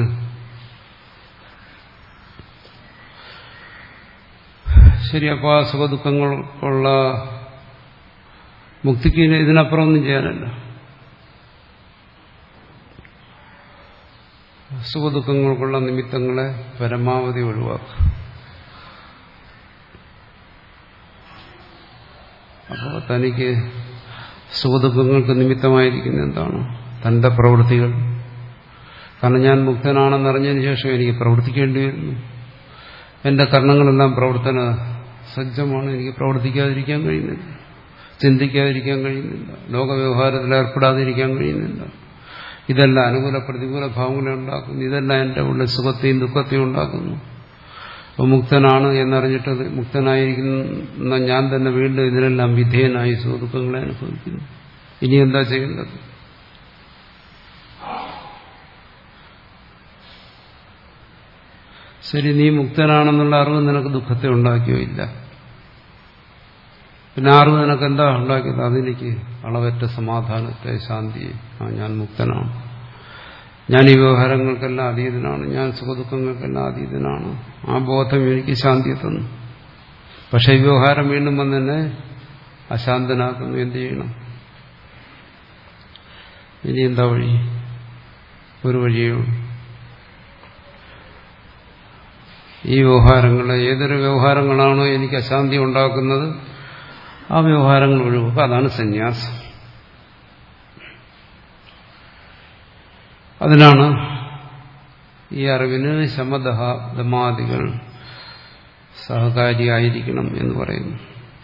ശരി, അപ്പോൾ ആ സുഖദുഃഖങ്ങൾക്കുള്ള മുക്തിക്ക് ഇതിനപ്പുറം ഒന്നും ചെയ്യാനല്ല. സുഖദുഃഖങ്ങൾക്കുള്ള നിമിത്തങ്ങളെ പരമാവധി ഒഴിവാക്കുക. അപ്പോൾ തനിക്ക് സുഖദുഃഖങ്ങൾക്ക് നിമിത്തമായിരിക്കുന്ന എന്താണ്? തന്റെ പ്രവൃത്തികൾ. കാരണം ഞാൻ മുക്തനാണെന്നറിഞ്ഞതിന് ശേഷം എനിക്ക് പ്രവർത്തിക്കേണ്ടി വരുന്നു. എന്റെ കർണങ്ങളെല്ലാം പ്രവർത്തന സജ്ജമാണ്. എനിക്ക് പ്രവർത്തിക്കാതിരിക്കാൻ കഴിയുന്നില്ല, ചിന്തിക്കാതിരിക്കാൻ കഴിയുന്നില്ല, ലോകവ്യവഹാരത്തിൽ ഏർപ്പെടാതിരിക്കാൻ കഴിയുന്നില്ല. ഇതെല്ലാം അനുകൂല പ്രതികൂല ഭാവങ്ങളെ ഉണ്ടാക്കുന്നു. ഇതെല്ലാം എൻ്റെ ഉള്ളിൽ സുഖത്തെയും ദുഃഖത്തെയും ഉണ്ടാക്കുന്നു. അപ്പോൾ മുക്തനാണ് എന്നറിഞ്ഞിട്ട് മുക്തനായിരിക്കുന്ന ഞാൻ തന്നെ വീണ്ടും ഇതിനെല്ലാം വിധേയനായി സുഖദുഃഖങ്ങളെ അനുഭവിക്കുന്നു. ഇനി എന്താ ചെയ്യേണ്ടത്? ശരി, നീ മുക്തനാണെന്നുള്ള അറിവ് നിനക്ക് ദുഃഖത്തെ ഉണ്ടാക്കിയോ? ഇല്ല. പിന്നെ അറിവ് നിനക്ക് എന്താ ഉണ്ടാക്കിയത്? അതെനിക്ക് അളവറ്റ സമാധാനത്തെ, ശാന്തിയെ. ആ, ഞാൻ മുക്തനാണ്, ഞാൻ ഈ വ്യവഹാരങ്ങൾക്കെല്ലാം അതീതനാണ്, ഞാൻ സുഖദുഃഖങ്ങൾക്കെല്ലാം അതീതനാണ്. ആ ബോധം എനിക്ക് ശാന്തി തന്നു. പക്ഷെ ഈ വ്യവഹാരം വീണ്ടും വന്നെന്നെ അശാന്തനാക്കുന്നു. എന്ത് ചെയ്യണം? ഇനി എന്താ വഴി? ഒരു വഴിയേ ഉള്ളൂ. ഈ വ്യവഹാരങ്ങളെ, ഏതൊരു വ്യവഹാരങ്ങളാണോ എനിക്ക് അശാന്തി ഉണ്ടാക്കുന്നത് ആ വ്യവഹാരങ്ങൾ ഒഴിവാക്കുക. അതാണ് സന്യാസം. അതിനാണ് ഈ അറിവിന് ശമദഹ ദമാദികൾ സഹകാരിയായിരിക്കണം എന്ന് പറയുന്നു.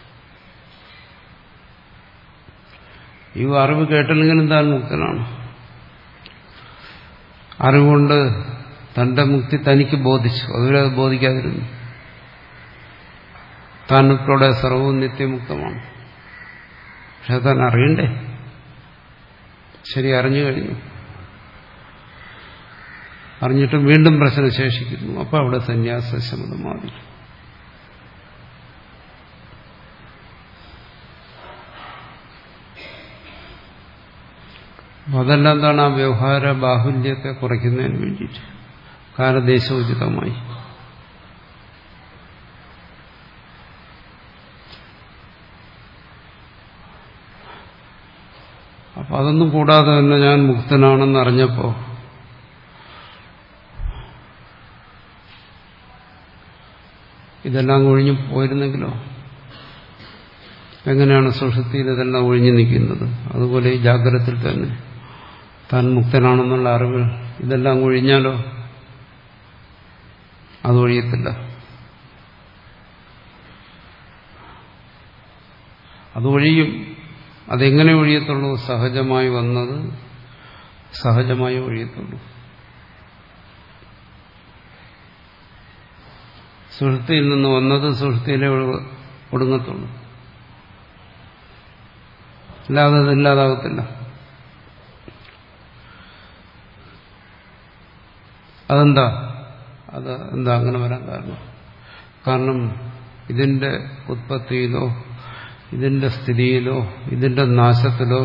ഈ അറിവ് കേട്ടില്ലെങ്കിലും താൻ മുക്തനാണ്. അറിവുകൊണ്ട് തന്റെ മുക്തി തനിക്ക് ബോധിച്ചു, അതുവരെ അത് ബോധിക്കാതിരുന്നു. താൻ മുക്തോടെ സർവവും നിത്യമുക്തമാണ്. പക്ഷെ താൻ അറിയണ്ടേ? ശരി, അറിഞ്ഞു കഴിഞ്ഞു. അറിഞ്ഞിട്ടും വീണ്ടും പ്രശ്നം ശേഷിക്കുന്നു. അപ്പോൾ അവിടെ സന്യാസ ശമതമാതി. അതെല്ലാം എന്താണ്? ആ വ്യവഹാര ബാഹുല്യത്തെ കുറയ്ക്കുന്നതിന് വേണ്ടിയിട്ട് കാലദേശോചിതമായി. അപ്പൊ അതൊന്നും കൂടാതെ തന്നെ ഞാൻ മുക്തനാണെന്ന് അറിഞ്ഞപ്പോ ഇതെല്ലാം ഒഴിഞ്ഞു പോയിരുന്നെങ്കിലോ? എങ്ങനെയാണ് സുഷുപ്തിയിൽ ഇതെല്ലാം ഒഴിഞ്ഞു നിൽക്കുന്നത്? അതുപോലെ ഈ ജാഗ്രതത്തിൽ തന്നെ താൻ മുക്തനാണെന്നുള്ള അറിവ് ഇതെല്ലാം ഒഴിഞ്ഞാലോ? അതൊഴിയത്തില്ല. അതൊഴിയും. അതെങ്ങനെ ഒഴിയത്തുള്ളൂ? സഹജമായി വന്നത് സഹജമായി ഒഴിയത്തുള്ളൂ. സുഷുപ്തിയിൽ നിന്ന് വന്നത് സുഷുപ്തിയിലെ ഒടുങ്ങത്തുള്ളൂ, അല്ലാതെ അതില്ലാതാകത്തില്ല. അതെന്താ അത് എന്താ അങ്ങനെ വരാൻ കാരണം? കാരണം ഇതിന്റെ ഉത്പത്തിയിലോ ഇതിന്റെ സ്ഥിതിയിലോ ഇതിന്റെ നാശത്തിലോ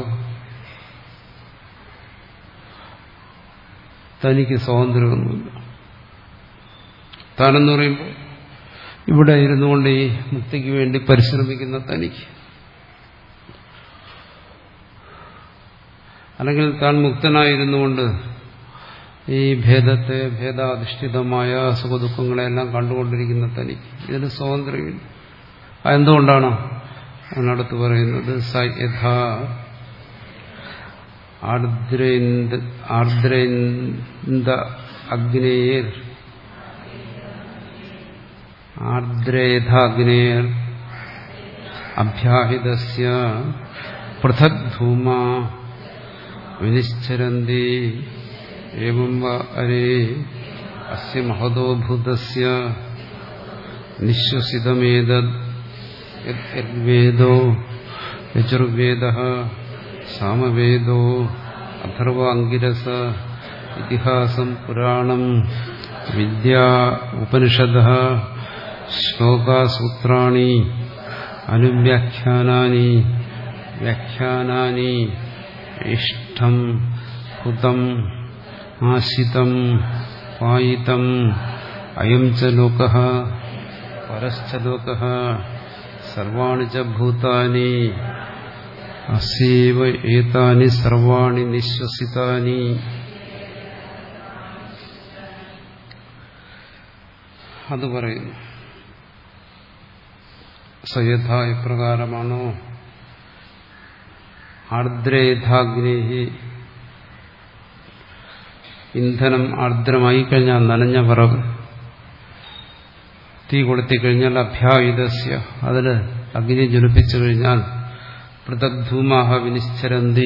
തനിക്ക് സ്വാതന്ത്ര്യമൊന്നുമില്ല. താനെന്ന് പറയുമ്പോൾ ഇവിടെ ഇരുന്നു കൊണ്ട് ഈ മുക്തിക്ക് വേണ്ടി പരിശ്രമിക്കുന്ന തനിക്ക്, അല്ലെങ്കിൽ താൻ മുക്തനായിരുന്നു കൊണ്ട് ഈ ഭേദത്തെ ഭേദാധിഷ്ഠിതമായ സുഖദുഃഖങ്ങളെല്ലാം കണ്ടുകൊണ്ടിരിക്കുന്ന തനിക്ക് ഇതിന് സ്വാതന്ത്ര്യമില്ല. അതെന്തുകൊണ്ടാണ്? അതിനടുത്ത് പറയുന്നത് സ യഥാ ആർദ്രേന്ദ ആർദ്രേന്ദ അഗ്നേയർ ആർദ്രേധാഗ്നേയർ അഭ്യാഹിതസ്യ പൃഥക് ധൂമ വിനിശ്ചരന്തി ഏവം വ അരേ അസ്യ മഹതോ ഭൂതസ്യ നിശ്വസിതമേതദ് യദ്വേദോ യജുർവേദഃ സാമവേദോ അഥർവാംഗിരസ ഇതിഹാസം പുരാണം വിദ്യാ ഉപനിഷദഃ ശ്ലോകാസൂത്രാണി അനുവ്യാഖ്യാനാനി വ്യാഖ്യാനാനി ഇഷ്ടം ഹുതം ആശിതം പായിതം അയം ച ലോകഃ പരശ്ച ലോകഃ സർവാണി ച ഭൂതാനി അസ്യൈവ ഏതാനി സർവാണി നിശ്വസിതാനി. അത് പറയുന്നു. സയഥ ഇപ്രകാരമാണോ ആർദ്രേധാഗ്നേഹി, ഇന്ധനം ആർദ്രമായി കഴിഞ്ഞാൽ നനഞ്ഞ വിറക് തീ കൊളുത്തിക്കഴിഞ്ഞാൽ അഭ്യായുധസ്യ അതിൽ അഗ്നി ജ്വലിപ്പിച്ചു കഴിഞ്ഞാൽ പൃഥഗ്ധൂമാഹ വിനിശ്ചരന്തി,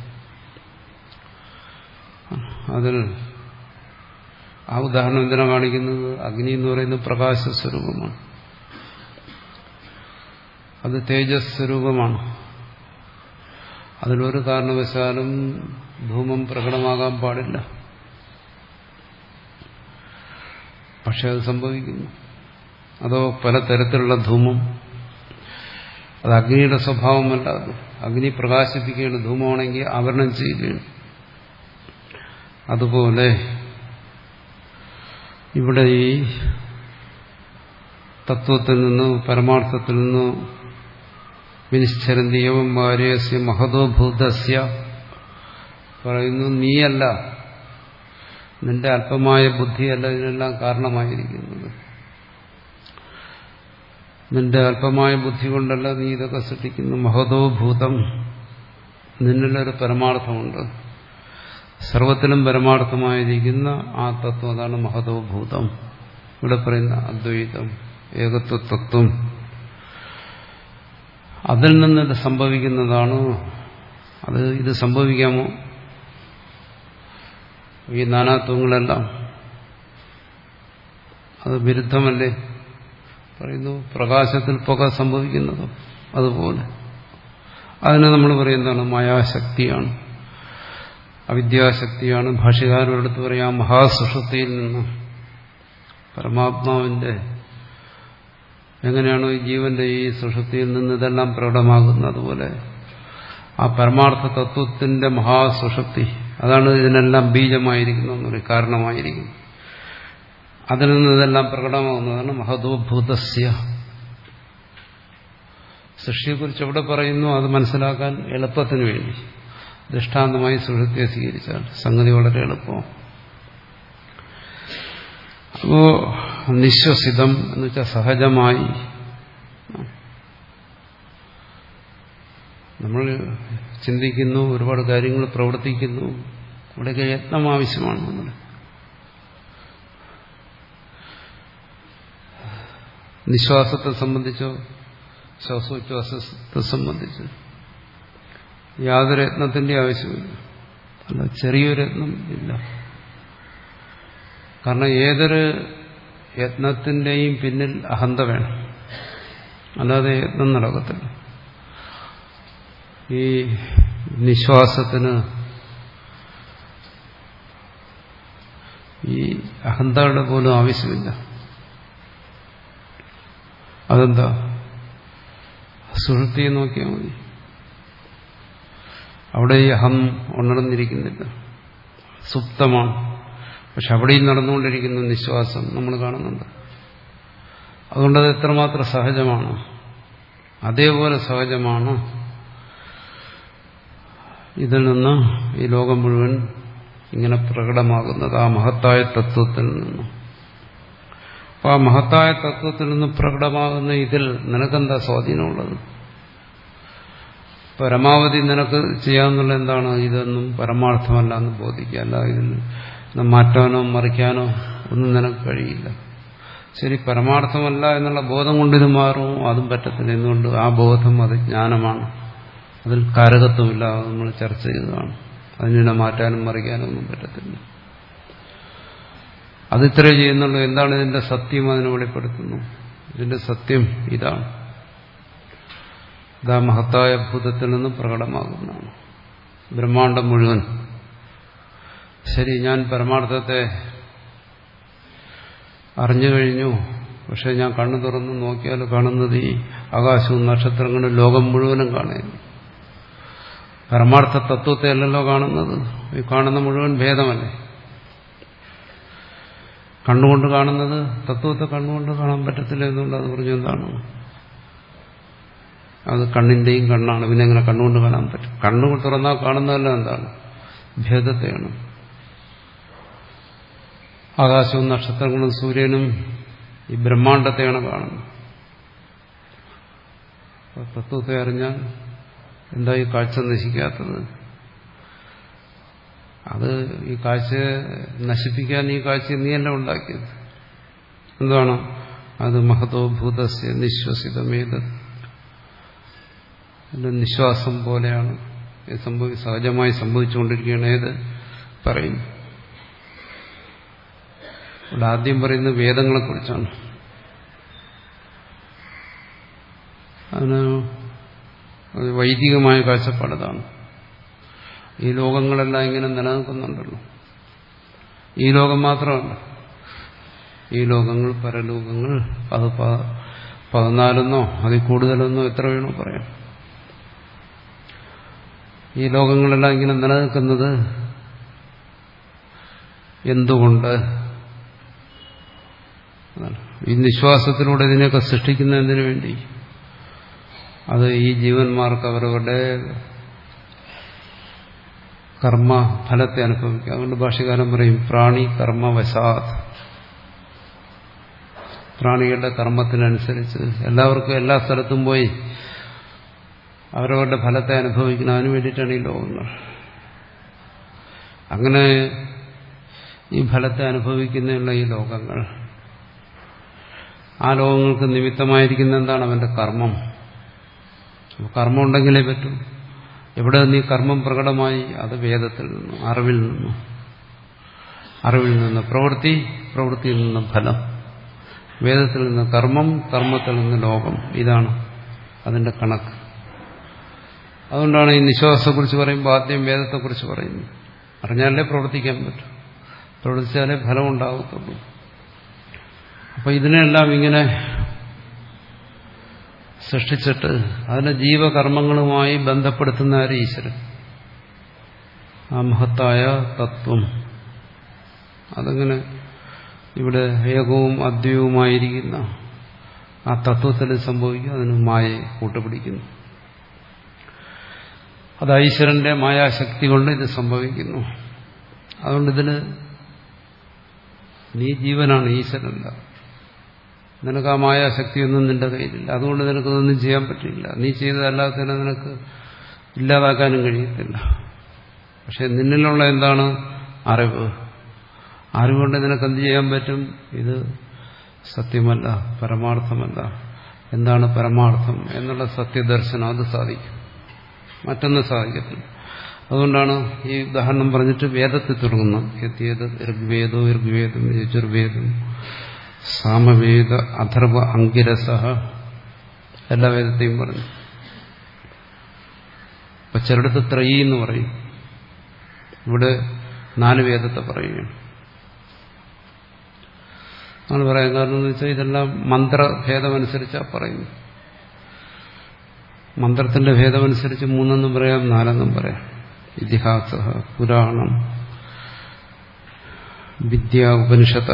അതിൽ ആ ഉദാഹരണം എന്തിനാ കാണിക്കുന്നത്? അഗ്നി എന്ന് പറയുന്നത് പ്രകാശ സ്വരൂപമാണ്, അത് തേജസ് സ്വരൂപമാണ്. അതിലൊരു കാരണവശാലും ധൂമം പ്രകടമാകാൻ പാടില്ല. പക്ഷെ അത് സംഭവിക്കുന്നു. അതോ പലതരത്തിലുള്ള ധൂമം, അത് അഗ്നിയുടെ സ്വഭാവമല്ല. അത് അഗ്നി പ്രകാശിപ്പിക്കുകയാണ്, ധൂമമാണെങ്കിൽ ആവരണം ചെയ്യുകയാണ്. അതുപോലെ ഇവിടെ ഈ തത്വത്തിൽ നിന്ന് പരമാർത്ഥത്തിൽ നിന്ന് വിനിശ്ചരന്തീയവും വാര്യസ്യ മഹതോ ഭൂതസ്യ പറയുന്നു, നീയല്ല, നിന്റെ അല്പമായ ബുദ്ധിയല്ല ഇതിനെല്ലാം കാരണമായിരിക്കുന്നത്. നിന്റെ അല്പമായ ബുദ്ധി കൊണ്ടല്ല നീ ഇതൊക്കെ സൃഷ്ടിക്കുന്നു. മഹതോ ഭൂതം, നിന്നിലൊരു പരമാർത്ഥമുണ്ട്, സർവത്തിലും പരമാർത്ഥമായിരിക്കുന്ന ആ തത്വം, അതാണ് മഹതോ ഭൂതം. ഇവിടെ പറയുന്ന അദ്വൈതം, ഏകത്വതത്വം, അതിൽ നിന്ന് ഇത് സംഭവിക്കുന്നതാണ്. അത് ഇത് സംഭവിക്കാമോ? ഈ നാനാത്വങ്ങളെല്ലാം അത് വിരുദ്ധമല്ലേ? പറയുന്നു പ്രകാശത്തിൽ പുക സംഭവിക്കുന്നതോ അതുപോലെ. അതിനെ നമ്മൾ പറയുന്നതാണ് മായാശക്തിയാണ്, അവിദ്യാശക്തിയാണ്. ഭാഷ്യകാരോടടുത്ത് പറയാം മഹാസുഷുപ്തിയിൽ നിന്ന് പരമാത്മാവിന്റെ എങ്ങനെയാണോ ഈ ജീവന്റെ ഈ സുഷുപ്തിയിൽ നിന്ന് ഇതെല്ലാം പ്രകടമാകുന്നത്, അതുപോലെ ആ പരമാർത്ഥ തത്വത്തിന്റെ മഹാസുഷുപ്തി, അതാണ് ഇതിനെല്ലാം ബീജമായിരിക്കുന്നതെന്ന് പറയും, കാരണമായിരിക്കുന്നു. അതിൽ നിന്ന് ഇതെല്ലാം പ്രകടമാകുന്നതാണ് മഹതോ ഭൂതസ്യ. സൃഷ്ടിയെക്കുറിച്ച് എവിടെ പറയുന്നു അത് മനസ്സിലാക്കാൻ എളുപ്പത്തിന് വേണ്ടി ദൃഷ്ടാന്തമായി സുഷുപ്തിയെ സ്വീകരിച്ചാൽ സംഗതി വളരെ എളുപ്പമാണ്. അപ്പോ നിശ്വസിതം എന്ന് വെച്ചാൽ സഹജമായി നമ്മൾ ചിന്തിക്കുന്നു, ഒരുപാട് കാര്യങ്ങൾ പ്രവർത്തിക്കുന്നു, ഇവിടെയൊക്കെ യത്നം ആവശ്യമാണ്. നമ്മൾ നിശ്വാസത്തെ സംബന്ധിച്ചോ ശ്വാസോച്ഛ്വാസത്തെ സംബന്ധിച്ച് യാതൊരു യത്നത്തിന്റെ ആവശ്യമില്ല. അല്ല, ചെറിയൊരു യത്നം ഇല്ല. കാരണം ഏതൊരു യത്നത്തിന്റെയും പിന്നിൽ അഹന്ത വേണം, അല്ലാതെ യത്നം നടക്കത്തില്ല. ഈ നിശ്വാസത്തിന് ഈ അഹന്തയുടെ പോലും ആവശ്യമില്ല. അതെന്താ? സുഷുപ്തിയെ നോക്കിയാൽ മതി. അവിടെ ഈ അഹം ഉണർന്നിരിക്കുന്നില്ല, സുപ്തമാണ്. പക്ഷെ അവിടെയും നടന്നുകൊണ്ടിരിക്കുന്ന നിശ്വാസം നമ്മൾ കാണുന്നുണ്ട്. അതുകൊണ്ടത് എത്രമാത്രം സഹജമാണ്, അതേപോലെ സഹജമാണ് ഇതിൽ നിന്ന് ഈ ലോകം മുഴുവൻ ഇങ്ങനെ പ്രകടമാകുന്നത് ആ മഹത്തായ തത്വത്തിൽ നിന്ന്. അപ്പോൾ ആ മഹത്തായ തത്വത്തിൽ നിന്ന് പ്രകടമാകുന്ന ഇതിൽ നിനക്കെന്താ സ്വാധീനമുള്ളത്? പരമാവധി നിനക്ക് ചെയ്യാവുന്നുള്ള എന്താണ്? ഇതൊന്നും പരമാർത്ഥമല്ല എന്ന് ബോധിക്കുക. അല്ല ഇതിൽ മാറ്റാനോ മറിക്കാനോ ഒന്നും നിനക്ക് കഴിയില്ല. ശരി, പരമാർത്ഥമല്ല എന്നുള്ള ബോധം കൊണ്ട് ഇത് മാറും, അതും പറ്റത്തില്ല. എന്തുകൊണ്ട്? ആ ബോധം അത് ജ്ഞാനമാണ്, അതിൽ കാരകത്വമില്ല. നമ്മൾ ചർച്ച ചെയ്തതാണ്. അതിനെ മാറ്റാനും മറിക്കാനും ഒന്നും പറ്റത്തില്ല. അതിത്രേ ചെയ്യുന്നുള്ളൂ. എന്താണ് ഇതിന്റെ സത്യം? അതിനെ വെളിപ്പെടുത്തുന്നു. ഇതിന്റെ സത്യം ഇതാണ്. ഇതാ മഹത്തായ ഭൂതത്തിൽ നിന്ന് പ്രകടമാകുന്നതാണ് ബ്രഹ്മാണ്ടം മുഴുവൻ. ശരി, ഞാൻ പരമാർത്ഥത്തെ അറിഞ്ഞു കഴിഞ്ഞു, പക്ഷെ ഞാൻ കണ്ണു തുറന്ന് നോക്കിയാൽ കാണുന്നത് ഈ ആകാശവും നക്ഷത്രങ്ങളും ലോകം മുഴുവനും കാണുന്നു. പരമാർത്ഥ തത്വത്തെ അല്ലല്ലോ കാണുന്നത്. ഈ കാണുന്ന മുഴുവൻ ഭേദമല്ലേ. കണ്ണുകൊണ്ട് കാണുന്നത് തത്വത്തെ കണ്ണുകൊണ്ട് കാണാൻ പറ്റത്തില്ല എന്നുള്ളത് അത് പറഞ്ഞു. എന്താണ്? അത് കണ്ണിന്റെയും കണ്ണാണ്. പിന്നെ എങ്ങനെ കണ്ണുകൊണ്ട് കാണാൻ പറ്റും? കണ്ണു തുറന്നാൽ കാണുന്നതല്ല എന്താണ്? ഭേദത്തെയാണ്. ആകാശവും നക്ഷത്രങ്ങളും സൂര്യനും ഈ ബ്രഹ്മാണ്ടത്തെയാണ് കാണുന്നത്. തത്വത്തെ അറിഞ്ഞാൽ എന്താ ഈ കാഴ്ച നശിക്കാത്തത്? അത് ഈ കാഴ്ചയെ നശിപ്പിക്കാൻ ഈ കാഴ്ച നീയല്ല ഉണ്ടാക്കിയത്. എന്താണ്? അത് മഹതോ ഭൂതസ്യ നിശ്വസിതമേത്, നിശ്വാസം പോലെയാണ് സംഭവി സഹജമായി സംഭവിച്ചുകൊണ്ടിരിക്കുകയാണ്. ഏത് പറയുന്നു? ഇവിടെ ആദ്യം പറയുന്നത് വേദങ്ങളെക്കുറിച്ചാണ്. അതിന് വൈദികമായ കാഴ്ചപ്പാടതാണ്. ഈ ലോകങ്ങളെല്ലാം ഇങ്ങനെ നിലനിൽക്കുന്നുണ്ടല്ലോ. ഈ ലോകം മാത്രമല്ല, ഈ ലോകങ്ങൾ, പരലോകങ്ങൾ, അത് പതിനാലെന്നോ അതിൽ കൂടുതലെന്നോ എത്ര വേണോ പറയാം. ഈ ലോകങ്ങളെല്ലാം ഇങ്ങനെ നിലനിൽക്കുന്നത് എന്തുകൊണ്ട്? ഈ നിശ്വാസത്തിലൂടെ ഇതിനെയൊക്കെ സൃഷ്ടിക്കുന്നതിന് വേണ്ടി. അത് ഈ ജീവന്മാർക്ക് അവരവരുടെ കർമ്മ ഫലത്തെ അനുഭവിക്കുക. അതുകൊണ്ട് ഭാഷ്യകാരൻ പറയും പ്രാണി കർമ്മവശാത്. പ്രാണികളുടെ കർമ്മത്തിനനുസരിച്ച് എല്ലാവർക്കും എല്ലാ സ്ഥലത്തും പോയി അവരവരുടെ ഫലത്തെ അനുഭവിക്കണം. അതിനു വേണ്ടിയിട്ടാണ് ഈ ലോകങ്ങൾ. അങ്ങനെ ഈ ഫലത്തെ അനുഭവിക്കുന്നതിനുള്ള ഈ ലോകങ്ങൾ, ആ ലോകങ്ങൾക്ക് നിമിത്തമായിരിക്കുന്ന എന്താണ്? അവന്റെ കർമ്മം. കർമ്മം ഉണ്ടെങ്കിലേ പറ്റൂ. എവിടെ നിന്ന് ഈ കർമ്മം പ്രകടമായി? അത് വേദത്തിൽ നിന്നും, അറിവിൽ നിന്നും. അറിവിൽ നിന്ന് പ്രവൃത്തി, പ്രവൃത്തിയിൽ നിന്ന് ഫലം. വേദത്തിൽ നിന്ന് കർമ്മം, കർമ്മത്തിൽ നിന്ന് ലോകം. ഇതാണ് അതിന്റെ കണക്ക്. അതുകൊണ്ടാണ് ഈ നിശ്വാസത്തെക്കുറിച്ച് പറയുമ്പോൾ ആദ്യം വേദത്തെക്കുറിച്ച് പറയുന്നത്. അറിഞ്ഞാലേ പ്രവർത്തിക്കാൻ പറ്റും, പ്രവർത്തിച്ചാലേ ഫലം ഉണ്ടാകത്തുള്ളൂ. അപ്പൊ ഇതിനെല്ലാം ഇങ്ങനെ സൃഷ്ടിച്ചിട്ട് അതിനെ ജീവകർമ്മങ്ങളുമായി ബന്ധപ്പെടുത്തുന്ന ആര്? ഈശ്വരൻ. ആ മഹത്തായ തത്വം അതങ്ങനെ ഇവിടെ ഏകവും അദ്വൈതവുമായിരിക്കുന്ന ആ തത്വത്തിൽ സംഭവിക്കും. അതിന് മായയെ കൂട്ടുപിടിക്കുന്നു. അത് ഈശ്വരന്റെ മായാശക്തി കൊണ്ട് ഇത് സംഭവിക്കുന്നു. അതുകൊണ്ട് ഇതിന് നീ ജീവനാണ്, ഈശ്വരനല്ല. നിനക്ക് ആ മായാശക്തിയൊന്നും നിന്റെ കയ്യിലില്ല. അതുകൊണ്ട് നിനക്കതൊന്നും ചെയ്യാൻ പറ്റില്ല. നീ ചെയ്തതല്ലാതെ നിനക്ക് ഇല്ലാതാക്കാനും കഴിയത്തില്ല. പക്ഷെ നിന്നിലുള്ള എന്താണ്? അറിവ്. അറിവുകൊണ്ട് നിനക്ക് എന്ത് ചെയ്യാൻ പറ്റും? ഇത് സത്യമല്ല, പരമാർത്ഥമല്ല. എന്താണ് പരമാർത്ഥം എന്നുള്ള സത്യദർശനം? അത് സാധിക്കും. മറ്റൊന്നും സാധിക്കത്തില്ല. അതുകൊണ്ടാണ് ഈ ഉദാഹരണം പറഞ്ഞിട്ട് വേദത്തിൽ തുടങ്ങുന്നത്. യത്യേത് ഋഗ്വേദോ ഋഗ്വേദം യജുർവേദം സാമവേദ അഥർവ അങ്കിരസഹ, എല്ലാ വേദത്തെയും പറഞ്ഞു. അപ്പൊ ചിലടത്ത് ത്രയീ എന്ന് പറയും, ഇവിടെ നാല് വേദത്തെ പറയുകയാണ്. അങ്ങനെ പറയാം. കാരണം എന്ന് വെച്ചാൽ ഇതെല്ലാം മന്ത്രഭേദമനുസരിച്ചാണ് പറയുന്നത്. മന്ത്രത്തിന്റെ ഭേദമനുസരിച്ച് മൂന്നെന്നും പറയാം, നാലെന്നും പറയാം. ഇതിഹാസ, പുരാണം, വിദ്യ, ഉപനിഷത്ത.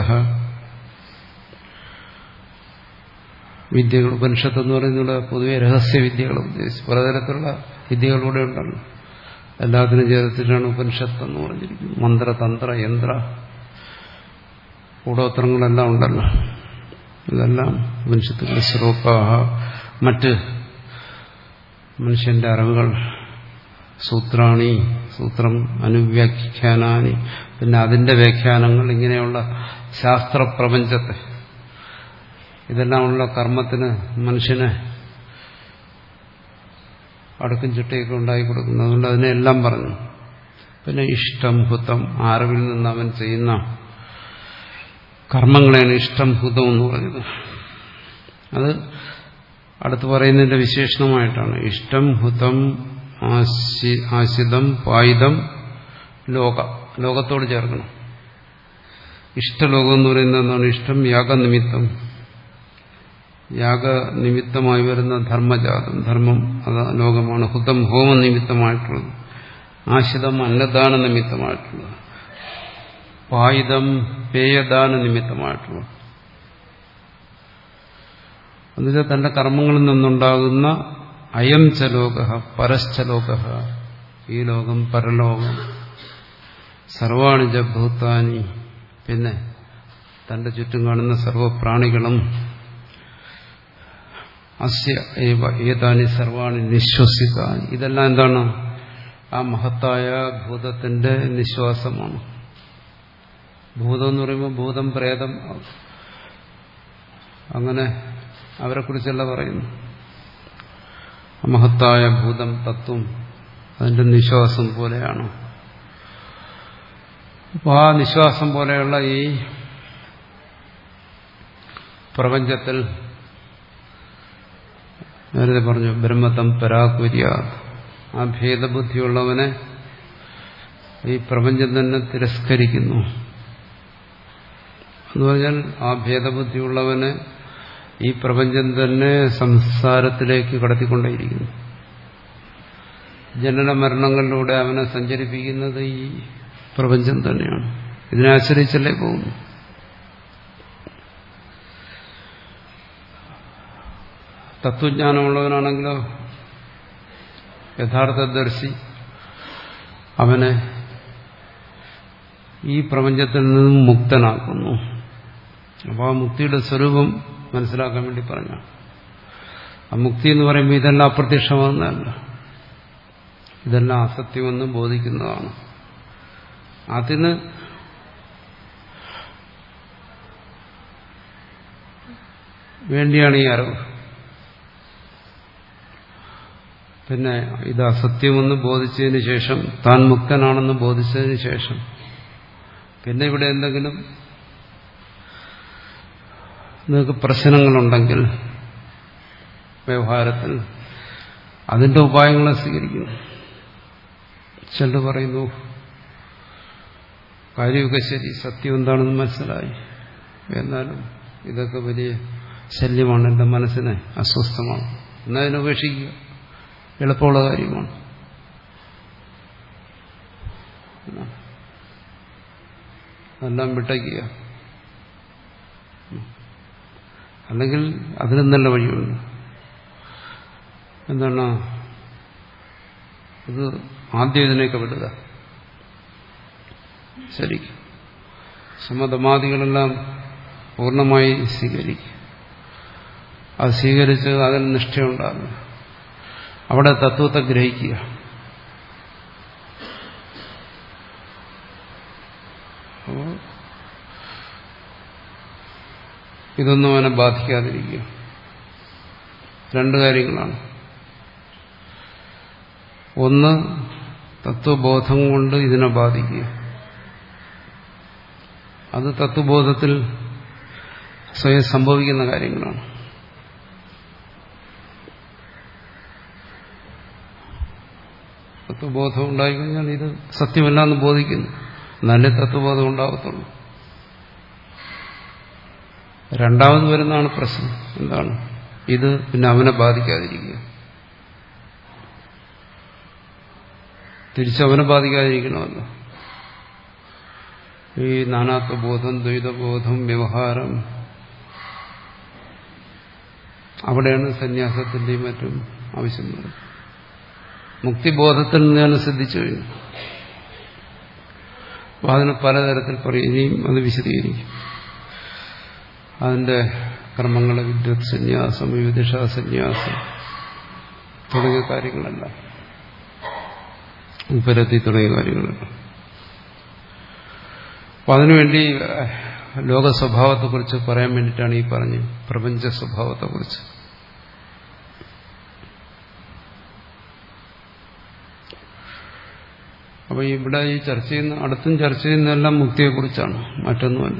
വിദ്യകൾ, ഉപനിഷത്ത് എന്ന് പറയുന്നത് പൊതുവെ രഹസ്യവിദ്യകൾ ഉദ്ദേശിച്ച് പലതരത്തിലുള്ള വിദ്യകളിലൂടെ ഉണ്ടല്ലോ. എല്ലാത്തിനും ചേർത്തിട്ടാണ് ഉപനിഷത്ത് എന്ന് പറഞ്ഞിരിക്കുന്നത്. മന്ത്ര, തന്ത്ര, യന്ത്ര, കൂടോത്രങ്ങളെല്ലാം ഉണ്ടല്ലോ. ഇതെല്ലാം ഉപനിഷത്തുകൾ. ശ്ലോകാഹ, മറ്റ് മനുഷ്യന്റെ അറിവുകൾ. സൂത്രാണി, സൂത്രം, അനുവ്യാഖ്യാനാനി, പിന്നെ അതിന്റെ വ്യാഖ്യാനങ്ങൾ. ഇങ്ങനെയുള്ള ശാസ്ത്രപ്രപഞ്ചത്തെ, ഇതെല്ലാമുള്ള കർമ്മത്തിന് മനുഷ്യന് അടുക്കും ചിട്ടയൊക്കെ ഉണ്ടായി കൊടുക്കുന്നു. അതുകൊണ്ട് അതിനെല്ലാം പറഞ്ഞു. പിന്നെ ഇഷ്ടം, ഹുതം, അറിവിൽ നിന്ന് അവൻ ചെയ്യുന്ന കർമ്മങ്ങളെയാണ് ഇഷ്ടം, ഹുതം എന്ന് പറഞ്ഞത്. അത് അടുത്ത് പറയുന്നതിന്റെ വിശേഷണമായിട്ടാണ്. ഇഷ്ടം, ഹുതം, ആശിതം, പായിതം, ലോക. ലോകത്തോട് ചേർക്കണം. ഇഷ്ടലോകം എന്ന് പറയുന്നത് എന്താണ്? ഇഷ്ടം യാഗനിമിത്തം, യാഗനിമിത്തമായി വരുന്ന ധർമ്മജാതം, ധർമ്മം അത് ലോകമാണ്. ഹുതം ഹോമനിമിത്തമായിട്ടുള്ളത്, ആശിതം അന്നദാന നിമിത്തമായിട്ടുള്ളത്, പായിതം പേയദാന നിമിത്തമായിട്ടുള്ളത്. എന്നുവെച്ചാൽ തന്റെ കർമ്മങ്ങളിൽ നിന്നുണ്ടാകുന്ന അയം ച ലോക, പരശ്ചലോക, ഈ ലോകം, പരലോകം, സർവാണി ച ഭൂതാനി, പിന്നെ തന്റെ ചുറ്റും കാണുന്ന സർവപ്രാണികളും, അസ്യ ഏവ ഏതാനി സർവാണി നിശ്വസിതാനി. ഇതെല്ലാം എന്താണ്? ആ മഹത്തായ ഭൂതത്തിന്റെ നിശ്വാസമാണ്. ഭൂതം എന്ന് പറയുമ്പോൾ ഭൂതം, പ്രേതം, അങ്ങനെ അവരെക്കുറിച്ചല്ല പറയുന്നു. മഹത്തായ ഭൂതം, തത്വം, അതിന്റെ നിശ്വാസം പോലെയാണ്. അപ്പോൾ ആ നിശ്വാസം പോലെയുള്ള ഈ പ്രപഞ്ചത്തിൽ നേരത്തെ പറഞ്ഞു ബ്രഹ്മതം പരാകുര്യ, ആ ഭേദബുദ്ധിയുള്ളവനെ ഈ പ്രപഞ്ചം തന്നെ തിരസ്കരിക്കുന്നു. എന്ന് പറഞ്ഞാൽ ആ ഭേദബുദ്ധിയുള്ളവനെ ഈ പ്രപഞ്ചം തന്നെ സംസാരത്തിലേക്ക് കടത്തിക്കൊണ്ടേയിരിക്കുന്നു. ജനന മരണങ്ങളിലൂടെ അവനെ സഞ്ചരിപ്പിക്കുന്നത് ഈ പ്രപഞ്ചം തന്നെയാണ്. ഇതിനെ ആശ്രയിച്ചല്ലേ പോകുന്നു. തത്വജ്ഞാനമുള്ളവനാണെങ്കിലോ യഥാർത്ഥദർശി, അവനെ ഈ പ്രപഞ്ചത്തിൽ നിന്നും മുക്തനാക്കുന്നു. അപ്പോൾ ആ മുക്തിയുടെ സ്വരൂപം മനസ്സിലാക്കാൻ വേണ്ടി പറഞ്ഞ ആ മുക്തി എന്ന് പറയുമ്പോൾ ഇതെല്ലാം അപ്രത്യക്ഷമാകുന്നതല്ല, ഇതെല്ലാം അസത്യമെന്ന് ബോധിക്കുന്നതാണ്. അതിന് വേണ്ടിയാണ് ഈ അറിവ്. പിന്നെ ഇത് അസത്യമെന്ന് ബോധിച്ചതിന് ശേഷം, താൻ മുക്തനാണെന്ന് ബോധിച്ചതിന് ശേഷം, പിന്നെ ഇവിടെ എന്തെങ്കിലും നിങ്ങൾക്ക് പ്രശ്നങ്ങളുണ്ടെങ്കിൽ വ്യവഹാരത്തിൽ, അതിന്റെ ഉപായങ്ങളെ സ്വീകരിക്കുന്നു. ചിലർ പറയുന്നു കാര്യമൊക്കെ ശരി, സത്യം എന്താണെന്ന് മനസ്സിലായി, എന്നാലും ഇതൊക്കെ വലിയ ശല്യമാണ്, എൻ്റെ മനസ്സിനെ അസ്വസ്ഥമാണ്, എന്നാൽ അതിനെ ഉപേക്ഷിക്കുക, എളുപ്പമുള്ള കാര്യമാണ്. എല്ലാം വിട്ടയ്ക്കുക. അല്ലെങ്കിൽ അതിനും നല്ല വഴിയുണ്ട്. എന്താണ്? ഇത് ആദ്യം ഇതിനെയൊക്കെ വിടുക. ശരി, സമതമാദികളെല്ലാം പൂർണ്ണമായി സ്വീകരിക്കുക. അത് സ്വീകരിച്ച് അതിൽ നിഷ്ഠയുണ്ടാകുക, അവിടെ തത്വത്തെ ഗ്രഹിക്കുക. അപ്പോൾ ഇതൊന്നും അവനെ ബാധിക്കാതിരിക്കുക. രണ്ട് കാര്യങ്ങളാണ്. ഒന്ന് തത്വബോധം കൊണ്ട് ഇതിനെ ബാധിക്കുക. അത് തത്വബോധത്തിൽ സ്വയം സംഭവിക്കുന്ന കാര്യങ്ങളാണ്. തത്വബോധം ഉണ്ടായിക്കഴിഞ്ഞാൽ ഇത് സത്യമല്ല എന്ന് ബോധിക്കുന്നു, നല്ല തത്വബോധം ഉണ്ടാകത്തുള്ളൂ. രണ്ടാമത് വരുന്നതാണ് പ്രശ്നം. എന്താണ് ഇത്? പിന്നെ അവനെ ബാധിക്കാതിരിക്കുക, തിരിച്ചവനെ ബാധിക്കാതിരിക്കണമല്ലോ. ഈ നാനാത്വബോധം, ദ്വൈതബോധം, വ്യവഹാരം, അവിടെയാണ് സന്യാസത്തിന്റെയും മറ്റും ആവശ്യം വരുന്നത്. മുക്തിബോധത്തിൽ നിന്നാണ് സിദ്ധിച്ചു കഴിഞ്ഞു. അപ്പൊ അതിന് പലതരത്തിൽ പറയും. ഇനിയും അത് വിശദീകരിക്കും. അതിന്റെ കർമ്മങ്ങളെ വിദ്വത് സന്യാസം, വിവിധിഷാ സന്യാസം തുടങ്ങിയ കാര്യങ്ങളെല്ലാം, ഉപരത്തി തുടങ്ങിയ കാര്യങ്ങളെല്ലാം. അപ്പൊ അതിനുവേണ്ടി ലോക സ്വഭാവത്തെക്കുറിച്ച് പറയാൻ വേണ്ടിയിട്ടാണ് ഈ പറഞ്ഞു, പ്രപഞ്ച സ്വഭാവത്തെക്കുറിച്ച്. അപ്പൊ ഇവിടെ ഈ ചർച്ച ചെയ്യുന്ന അടുത്തും ചർച്ച ചെയ്യുന്നതെല്ലാം മുക്തിയെക്കുറിച്ചാണ്, മറ്റൊന്നുമല്ല.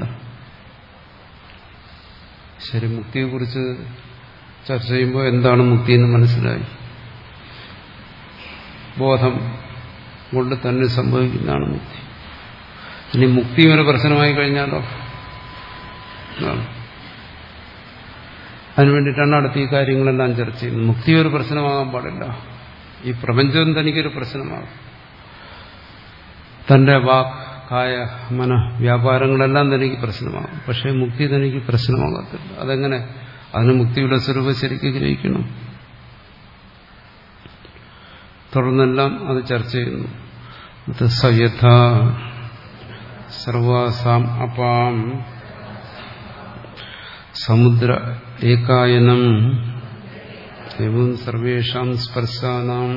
ശരി, മുക്തിയെക്കുറിച്ച് ചർച്ച ചെയ്യുമ്പോൾ എന്താണ് മുക്തി എന്ന് മനസ്സിലായി. ബോധം കൊണ്ട് തന്നെ സംഭവിക്കുന്നതാണ് മുക്തി. ഇനി മുക്തി ഒരു പ്രശ്നമായി കഴിഞ്ഞാലോ? അതിനുവേണ്ടിയിട്ടാണ് അടുത്ത ഈ കാര്യങ്ങളെല്ലാം ചർച്ച ചെയ്യുന്നത്. മുക്തി ഒരു പ്രശ്നമാകാൻ പാടില്ല. ഈ പ്രപഞ്ചം തനിക്കൊരു പ്രശ്നമാകും. തന്റെ വാക്, കായ, മന, വ്യാപാരങ്ങളെല്ലാം തനിക്ക് പ്രശ്നമാകും. പക്ഷേ മുക്തി തനിക്ക് പ്രശ്നമാകത്തില്ല. അതെങ്ങനെ? അതിന് മുക്തിയുടെ സ്വരൂപം ശരിക്കും ഗ്രഹിക്കണം. തുടർന്നെല്ലാം അത് ചർച്ച ചെയ്യുന്നു. സയഥ സർവാസാം അപാം സമുദ്ര ഏകായനം എവം സർവേഷാം സ്പർശാനാം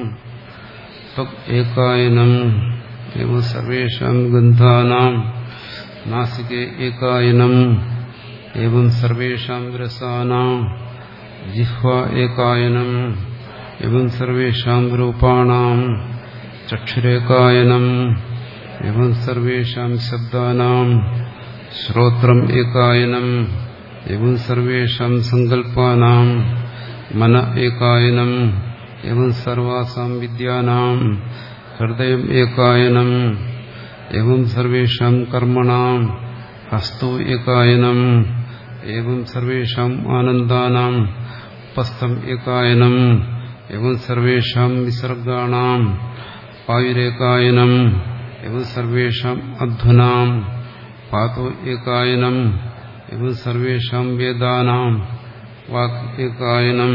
ഏകായനം എവം സർവേഷാം ഗന്ധാനാം നാസികേ ഏകായനം എവം സർവേഷാം രസാനാം ജിഹ്വ ഏകായനം എവം സർവേഷാം രൂപാണാം ചക്ഷുരേകായനം എവം സർവേഷാം ശബ്ദാനാം ശ്രോത്രം ഏകായനം എവം സർവേഷാം സങ്കല്പാനാം മന ഏകായനം എവം സർവാസാം വിദ്യാനാം ഹൃദയം ഏകായനം എവം സർവേഷാം കർമ്മണാം ഹസ്തോ ഏകായനം എവം സർവേഷാം ആനന്ദാനാം പസ്ഥം ഏകായനം എവം സർവേഷാം വിസർഗാണാം പായുരേകായനം എവം സർവേഷാം അധ്വനാം പാതോ ഏകായനം എവം സർവേഷാം വേദാനാം വാക് ഏകായനം.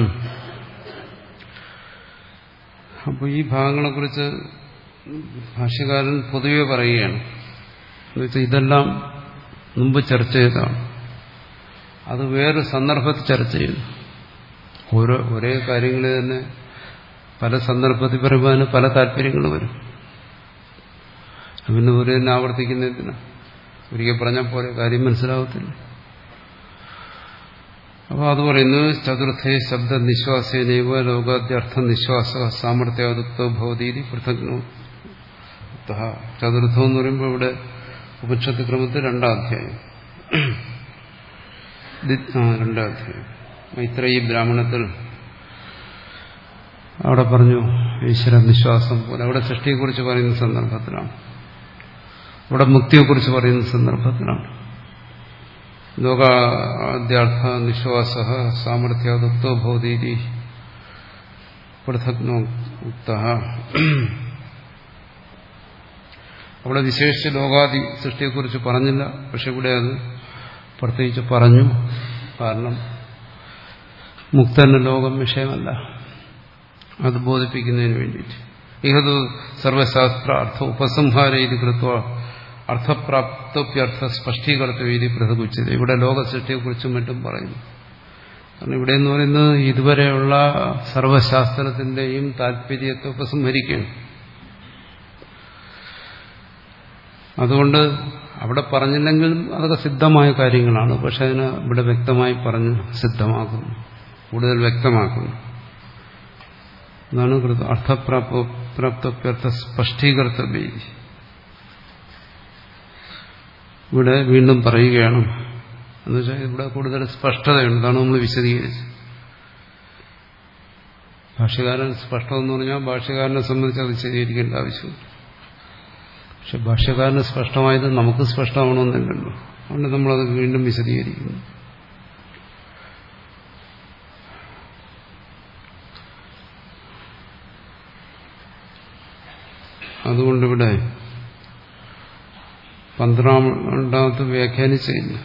അപ്പോൾ ഈ ഭാഗങ്ങളെക്കുറിച്ച് ഭാഷ്യകാരൻ പൊതുവെ പറയുകയാണ്. എന്നുവെച്ചാൽ ഇതെല്ലാം മുമ്പ് ചർച്ച ചെയ്തതാണ്. അത് വേറെ സന്ദർഭത്തിൽ ചർച്ച ചെയ്യുന്നു. ഓരോ ഒരേ കാര്യങ്ങൾ തന്നെ പല സന്ദർഭത്തിൽ പറയുമ്പോൾ പല താല്പര്യങ്ങൾ വരും. പിന്നെ ഒരു തന്നെ ആവർത്തിക്കുന്നതിന് ഒരിക്കൽ പറഞ്ഞാൽ പോലെ കാര്യം മനസ്സിലാവത്തില്ല. അപ്പോൾ അത് പറയുന്നു, ചതുർത്ഥേ ശബ്ദ നിശ്വാസേനൈവ ലോകാദ്യർത്ഥ നിശ്വാസ സാമർത്ഥ്യാദുക്തോ ഭവതീതി പൃഥഗ്നോ. ചതുർത്ഥം എന്ന് പറയുമ്പോൾ ഇവിടെ ഉപനിഷത്ത് ക്രമത്തിൽ രണ്ടാം അധ്യായം രണ്ടാം അധ്യായം മൈത്രേയി ബ്രാഹ്മണത്തിൽ അവിടെ പറഞ്ഞു ഈശ്വര നിശ്വാസം പോലെ. അവിടെ സൃഷ്ടിയെക്കുറിച്ച് പറയുന്ന സന്ദർഭത്തിലാണ്, ഇവിടെ മുക്തിയെക്കുറിച്ച് പറയുന്ന സന്ദർഭത്തിലാണ്. ലോകാദ്യാർത്ഥ നിശ്വാസ സാമർത്ഥ്യാദുക്തോ ഭവതീതി പൃഥഗ്നോ ഉക്ത. അവിടെ വിശേഷിച്ച് ലോകാദി സൃഷ്ടിയെക്കുറിച്ച് പറഞ്ഞില്ല. പക്ഷെ ഇവിടെ അത് പ്രത്യേകിച്ച് പറഞ്ഞു. കാരണം മുക്തന് ലോകം വിഷയമല്ല, അത് ബോധിപ്പിക്കുന്നതിന് വേണ്ടിയിട്ട്. ഇഹതു സർവശാസ്ത്ര അർത്ഥ ഉപസംഹാര രീതി കൃത്വ അർത്ഥപ്രാപ്തോപ്യർത്ഥ സ്പഷ്ടീകർത്ത രീതി പൃഥകുച്ചത്. ഇവിടെ ലോകസൃഷ്ടിയെക്കുറിച്ചും മറ്റും പറയുന്നു. കാരണം ഇവിടെ എന്ന് പറയുന്നത് ഇതുവരെയുള്ള സർവശാസ്ത്രത്തിന്റെയും താല്പര്യത്തെ ഉപസംഹരിക്കുകയാണ്. അതുകൊണ്ട് അവിടെ പറഞ്ഞില്ലെങ്കിലും അതൊക്കെ സിദ്ധമായ കാര്യങ്ങളാണ്. പക്ഷെ അതിന് ഇവിടെ വ്യക്തമായി പറഞ്ഞ് സിദ്ധമാക്കുന്നു, കൂടുതൽ വ്യക്തമാക്കുന്നു. അതാണ് അർത്ഥപ്രാപ്തപ്യർത്ഥ സ്പഷ്ടീകർത്തവ്യ. ഇവിടെ വീണ്ടും പറയുകയാണ്, എന്നുവെച്ചാൽ ഇവിടെ കൂടുതൽ സ്പഷ്ടതയുണ്ട്. അതാണ് നമ്മൾ വിശദീകരിച്ചത്. ഭാഷ്യകാരൻ സ്പഷ്ടമെന്ന് പറഞ്ഞാൽ ഭാഷ്യകാരനെ സംബന്ധിച്ച് അത് വിശദീകരിക്കേണ്ട ആവശ്യമില്ല. പക്ഷെ ഭാഷ്യകാരന് സ്പഷ്ടമായത് നമുക്ക് സ്പഷ്ടമാവണമെന്നില്ലല്ലോ. അതുകൊണ്ട് നമ്മളത് വീണ്ടും വിശദീകരിക്കുന്നു. അതുകൊണ്ടിവിടെ പന്ത്രണ്ടാമത്തെ വ്യാഖ്യാനിച്ചില്ല.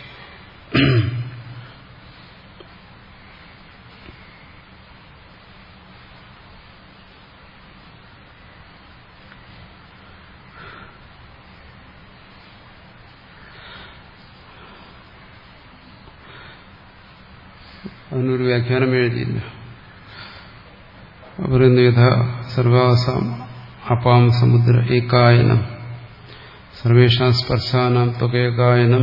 അതിനൊരു വ്യാഖ്യാനം എഴുതിയില്ല. പറയുന്നു യഥാ സർവാസാം അപാം സമുദ്ര ഏകായനം സർവേഷാം സ്പർശാനാം ത്വകേകായനം.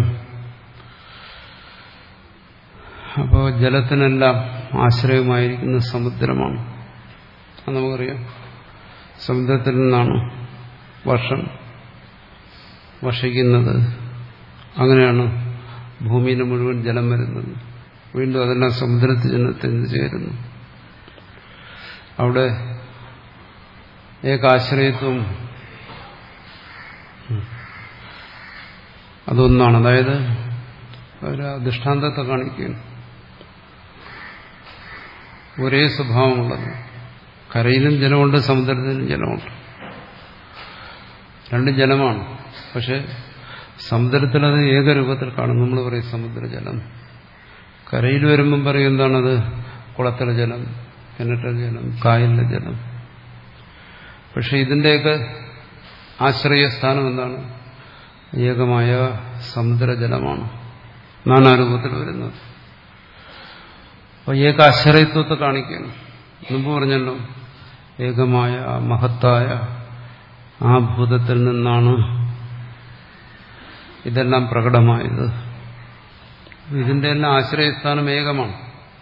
അപ്പോൾ ജലത്തിനെല്ലാം ആശ്രയമായിരിക്കുന്ന സമുദ്രമാണ്. അത് നമുക്കറിയാം. സമുദ്രത്തിൽ നിന്നാണ് വർഷം വർഷിക്കുന്നത്. അങ്ങനെയാണ് ഭൂമിയിൽ മുഴുവൻ ജലം വരുന്നത്. വീണ്ടും അതെല്ലാം സമുദ്രത്തിൽ ജലത്തിന് ചേരുന്നു. അവിടെ ഏകാശ്രയത്വം അതൊന്നാണ്. അതായത് ഒരു ദൃഷ്ടാന്തത്തെ കാണിക്കുകയാണ്. ഒരേ സ്വഭാവമുള്ളത്. കരയിലും ജലമുണ്ട്, സമുദ്രത്തിലും ജലമുണ്ട്. രണ്ടും ജലമാണ്. പക്ഷെ സമുദ്രത്തിലത് ഏകരൂപത്തിൽ കാണും. നമ്മൾ പറയും സമുദ്രജലം. കരയിൽ വരുമ്പം പറയും എന്താണത്? കുളത്തിലെ ജലം, കിണറ്റിലെ ജലം, കായലിലെ ജലം. പക്ഷെ ഇതിന്റെയൊക്കെ ആശ്രയസ്ഥാനം എന്താണ്? ഏകമായ സമുദ്രജലമാണ്. നാനാരൂപത്തിൽ വരുന്നത്. അപ്പോൾ ഏകാശ്രയത്വത്തെ കാണിക്കണം. മുമ്പ് പറഞ്ഞല്ലോ, ഏകമായ മഹത്തായ ആ ഭൂതത്തിൽ നിന്നാണ് ഇതെല്ലാം പ്രകടമായത്. ഇതിന്റെ എല്ലാം ആശ്രയസ്ഥാനം ഏകമാണ്.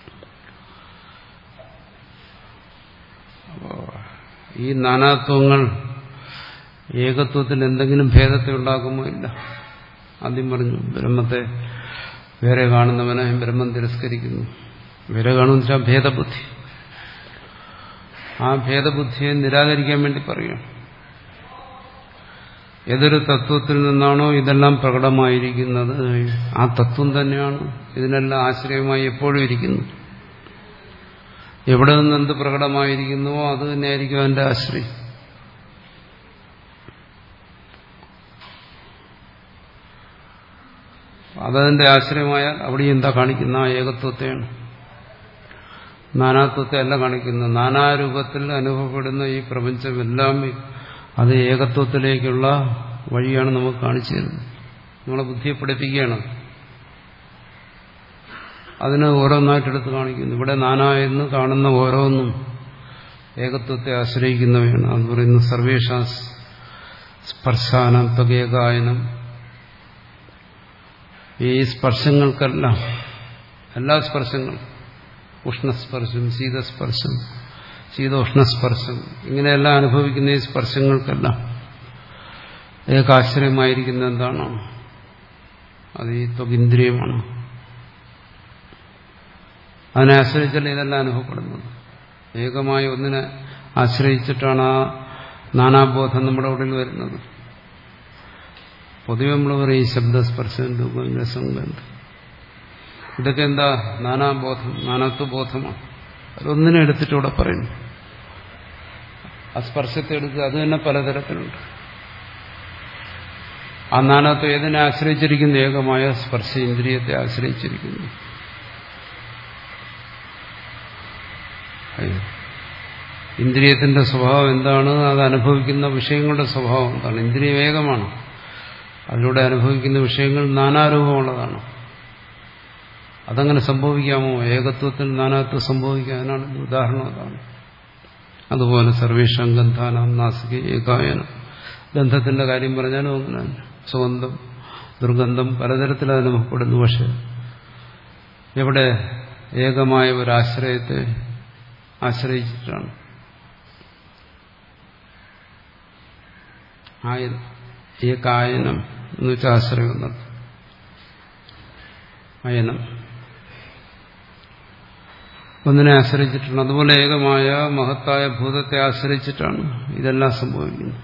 അപ്പോൾ ഈ നാനാത്വങ്ങൾ ഏകത്വത്തിൽ എന്തെങ്കിലും ഭേദത്തെ ഉണ്ടാക്കുമോ? ഇല്ല. ആദ്യം പറഞ്ഞു ബ്രഹ്മത്തെ വേറെ കാണുന്നവനെ ബ്രഹ്മം തിരസ്കരിക്കുന്നു. വേറെ കാണുമെന്ന് വെച്ചാൽ ഭേദബുദ്ധി. ആ ഭേദബുദ്ധിയെ നിരാകരിക്കാൻ വേണ്ടി പറയുക. ഏതൊരു തത്വത്തിൽ നിന്നാണോ ഇതെല്ലാം പ്രകടമായിരിക്കുന്നത്, ആ തത്വം തന്നെയാണ് ഇതിനെല്ലാം ആശ്രയമായി എപ്പോഴും ഇരിക്കുന്നത്. എവിടെ നിന്ന് എന്ത് പ്രകടമായിരിക്കുന്നുവോ അത് തന്നെയായിരിക്കും അതിന്റെ ആശ്രയം. അതതിന്റെ ആശ്രയമായാൽ അവിടെ എന്താ കാണിക്കുന്ന? ആ ഏകത്വത്തെയാണ്, നാനാത്വത്തെ അല്ല കാണിക്കുന്നത്. നാനാരൂപത്തിൽ അനുഭവപ്പെടുന്ന ഈ പ്രപഞ്ചമെല്ലാം അത് ഏകത്വത്തിലേക്കുള്ള വഴിയാണ് നമുക്ക് കാണിച്ചു തരുന്നത്. നമ്മളെ ബുദ്ധിയെ പഠിപ്പിക്കുകയാണ്. അതിന് ഓരോന്നായിട്ടെടുത്ത് കാണിക്കുന്നു. ഇവിടെ നാനായെന്ന് കാണുന്ന ഓരോന്നും ഏകത്വത്തെ ആശ്രയിക്കുന്നവയാണ്. അത് പറയുന്നു സർവേഷാ സ്പർശാനം ത്വകേകായനം. ഈ സ്പർശങ്ങൾക്കെല്ലാം, എല്ലാ സ്പർശങ്ങളും, ഉഷ്ണസ്പർശം, ശീതസ്പർശം, ശീതോഷ്ണസ്പർശം, ഇങ്ങനെയെല്ലാം അനുഭവിക്കുന്ന ഈ സ്പർശങ്ങൾക്കെല്ലാം ഏകാശ്രയമായിരിക്കുന്ന എന്താണോ അത് ഈ ത്വകിന്ദ്രിയമാണ്. അതിനെ ആശ്രയിച്ചല്ല ഇതെല്ലാം അനുഭവപ്പെടുന്നത്. ഏകമായ ഒന്നിനെ ആശ്രയിച്ചിട്ടാണ് ആ നാനാബോധം നമ്മുടെ ഉള്ളിൽ വരുന്നത്. പൊതുവെ നമ്മൾ പറയും ശബ്ദസ്പർശം, രൂപം, രസം, ഗന്ധം, ഇതൊക്കെ എന്താ? നാനാബോധം, നാനാത്വബോധമാണ്. അതൊന്നിനെ എടുത്തിട്ട് ഇവിടെ പറയുന്നു. ആ സ്പർശത്തെ എടുക്കുക, അത് തന്നെ പലതരത്തിലുണ്ട്. ആ നാനാത്വം ഏതിനെ ആശ്രയിച്ചിരിക്കുന്നു? ഏകമായ സ്പർശ ഇന്ദ്രിയത്തെ ആശ്രയിച്ചിരിക്കുന്നു. ഇന്ദ്രിയത്തിന്റെ സ്വഭാവം എന്താണ്? അത് അനുഭവിക്കുന്ന വിഷയങ്ങളുടെ സ്വഭാവം എന്താണ്? ഇന്ദ്രിയം ഏകമാണ്. അതിലൂടെ അനുഭവിക്കുന്ന വിഷയങ്ങൾ നാനാരൂപമുള്ളതാണ്. അതങ്ങനെ സംഭവിക്കാമോ? ഏകത്വത്തിൽ നാനാത്വം സംഭവിക്കാം. അതിനാണ് ഉദാഹരണം അതാണ്. അതുപോലെ സർവേഷാം ഗന്ധാനാം നാസികേ ഏകായനം. ഗന്ധത്തിന്റെ കാര്യം പറഞ്ഞാലും അങ്ങനെ സുഗന്ധം, ദുർഗന്ധം പലതരത്തിൽ അനുഭവപ്പെടുന്നു. പക്ഷെ എവിടെ? ഏകമായ ഒരാശ്രയത്തെ ആശ്രയിച്ചിട്ടാണ്. ആയനം ഏകായനം എന്ന് വെച്ചാൽ ആശ്രയം എന്നർത്ഥം. അയനം ഒന്നിനെ ആശ്രയിച്ചിട്ടാണ്. അതുപോലെ ഏകമായ മഹത്തായ ഭൂതത്തെ ആശ്രയിച്ചിട്ടാണ് ഇതെല്ലാം സംഭവിക്കുന്നത്.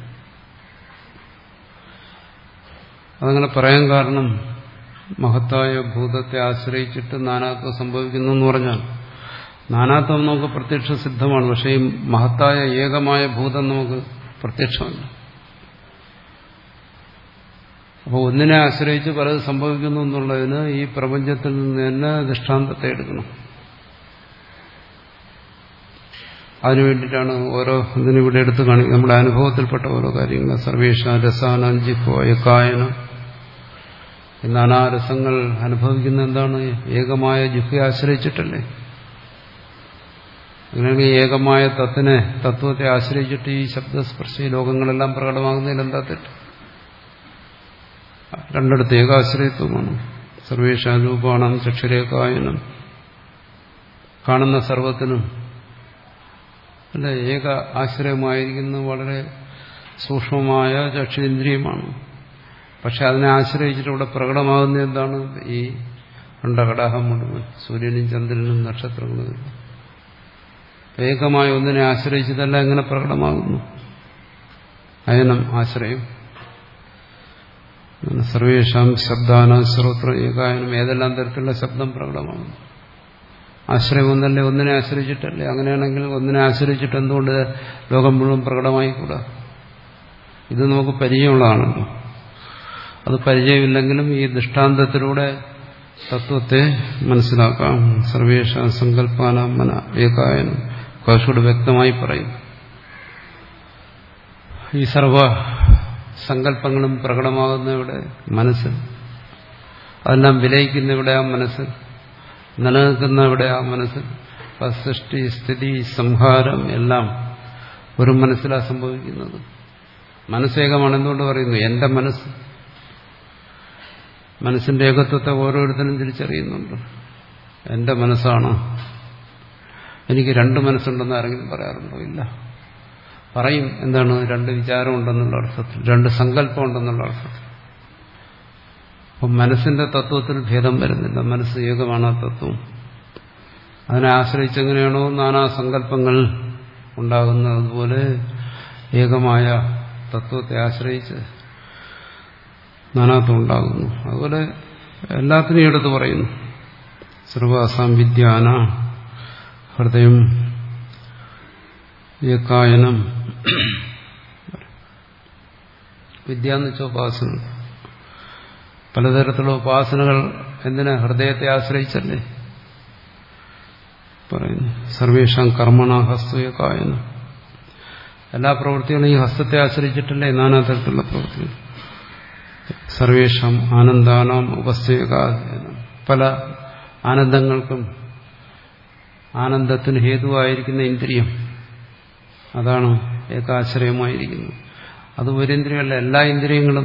അതങ്ങനെ പറയാൻ കാരണം മഹത്തായ ഭൂതത്തെ ആശ്രയിച്ചിട്ട് നാനാത്വം സംഭവിക്കുന്നു എന്ന് പറഞ്ഞാൽ നാനാത്വം നമുക്ക് പ്രത്യക്ഷ സിദ്ധമാണ്. പക്ഷേ ഈ മഹത്തായ ഏകമായ ഭൂതം നമുക്ക് പ്രത്യക്ഷമല്ല. അപ്പോൾ ഒന്നിനെ ആശ്രയിച്ച് പലത് സംഭവിക്കുന്നു എന്നുള്ളതിന് ഈ പ്രപഞ്ചത്തിൽ നിന്ന് തന്നെ ദൃഷ്ടാന്തത്തെ എടുക്കണം. അതിനു വേണ്ടിയിട്ടാണ് ഓരോ ഇതിനും ഇവിടെ എടുത്ത് കാണിക്കുന്നത്. നമ്മുടെ അനുഭവത്തിൽപ്പെട്ട ഓരോ കാര്യങ്ങൾ. സർവേഷ രസാനാം ജിഹ്വ ഏകായനം. നാനാ രസങ്ങൾ അനുഭവിക്കുന്ന എന്താണ്? ഏകമായ ജിഹ്വയെ ആശ്രയിച്ചിട്ടല്ലേ. അങ്ങനെയാണെങ്കിൽ ഏകമായ തത്വനെ തത്വത്തെ ആശ്രയിച്ചിട്ട് ഈ ശബ്ദസ്പർശ ലോകങ്ങളെല്ലാം പ്രകടമാകുന്നതിൽ എന്താ തെറ്റ്? രണ്ടിടത്ത് ഏകാശ്രയത്വമാണ്. സർവേഷാരൂപാണം ചക്ഷുരേകായനം. കാണുന്ന സർവത്തിനും അല്ല ഏക ആശ്രയമായിരിക്കുന്ന വളരെ സൂക്ഷ്മമായ ചക്ഷുരേന്ദ്രിയമാണ്. പക്ഷെ അതിനെ ആശ്രയിച്ചിട്ട് ഇവിടെ പ്രകടമാകുന്ന എന്താണ്? ഈ അണ്ടകടാഹം മുഴുവൻ, സൂര്യനും ചന്ദ്രനും നക്ഷത്രങ്ങളും. ഏകമായ ഒന്നിനെ ആശ്രയിച്ചതല്ല എങ്ങനെ പ്രകടമാകുന്നു? അയനം ആശ്രയം. സർവേഷാം ശബ്ദാനാം ശ്രോത്ര ഏകായനം. ഏതെല്ലാം തരത്തിലുള്ള ശബ്ദം പ്രകടമാകുന്നു? ആശ്രയം ഒന്നല്ലേ, ഒന്നിനെ ആശ്രയിച്ചിട്ടല്ലേ. അങ്ങനെയാണെങ്കിൽ ഒന്നിനെ ആശ്രയിച്ചിട്ട് എന്തുകൊണ്ട് ലോകം മുഴുവൻ പ്രകടമായിക്കൂടാ? ഇത് നമുക്ക് പരിചയമുള്ളതാണല്ലോ. അത് പരിചയമില്ലെങ്കിലും ഈ ദൃഷ്ടാന്തത്തിലൂടെ തത്വത്തെ മനസ്സിലാക്കാം. സർവേഷ സങ്കല്പാനാം മന ഏകായനം കുറച്ചുകൂടി വ്യക്തമായി പറയും. ഈ സർവ സങ്കല്പങ്ങളും പ്രകടമാകുന്ന ഇവിടെ മനസ്സ്, അതെല്ലാം വിലയിക്കുന്ന ഇവിടെ ആ മനസ്സ്, നിലനിൽക്കുന്ന ഇവിടെ ആ മനസ്സ്. സൃഷ്ടി സ്ഥിതി സംഹാരം എല്ലാം ഒരു മനസ്സിലാണ് സംഭവിക്കുന്നത്. മനസ്സേകമാണ്. എന്തുകൊണ്ട് പറയുന്നു? എന്റെ മനസ്സ്. മനസ്സിന്റെ ഏകത്വത്തെ ഓരോരുത്തരും തിരിച്ചറിയുന്നുണ്ട്. എന്റെ മനസ്സാണ്. എനിക്ക് രണ്ട് മനസ്സുണ്ടെന്ന് ആരെങ്കിലും പറയാറുണ്ടോ? ഇല്ല. പറയും. എന്താണ്? രണ്ട് വിചാരം ഉണ്ടെന്നുള്ള അർത്ഥത്തിൽ, രണ്ട് സങ്കല്പം ഉണ്ടെന്നുള്ള അർത്ഥത്തിൽ. അപ്പം മനസ്സിന്റെ തത്വത്തിൽ ഭേദം വരുന്നില്ല. മനസ്സ് ഏകമാണ് ആ തത്വം. അതിനെ ആശ്രയിച്ചെങ്ങനെയാണോ നാനാ സങ്കല്പങ്ങൾ ഉണ്ടാകുന്നത്, അതുപോലെ ഏകമായ തത്വത്തെ ആശ്രയിച്ച് നാനാത്വം ഉണ്ടാകുന്നു. അതുപോലെ എല്ലാത്തിനും എടുത്ത് പറയുന്നു. സർവാസാം വിദ്യാന ഹൃദയം ഏകായനം. വിദ്യ എന്ന് വെച്ചാൽ ഉപാസന. പലതരത്തിലുള്ള ഉപാസനകൾ എന്തിനാ? ഹൃദയത്തെ ആശ്രയിച്ചല്ലേ പറയുന്നു. സർവേഷാം കർമ്മണ ഹസ്തേകായനം. എല്ലാ പ്രവൃത്തികളും ഈ ഹസ്തത്തെ ആശ്രയിച്ചിട്ടല്ലേ നാനാതരത്തിലുള്ള പ്രവൃത്തികൾ. സർവേഷാം ആനന്ദാനാം ഉപസ്ഥേകായനം. പല ആനന്ദങ്ങൾക്കും ആനന്ദത്തിന് ഹേതുവായിരിക്കുന്ന ഇന്ദ്രിയം, അതാണ് ഏകാശ്രയമായിരിക്കുന്നത്. അത് ഒരു ഇന്ദ്രിയമല്ല, എല്ലാ ഇന്ദ്രിയങ്ങളും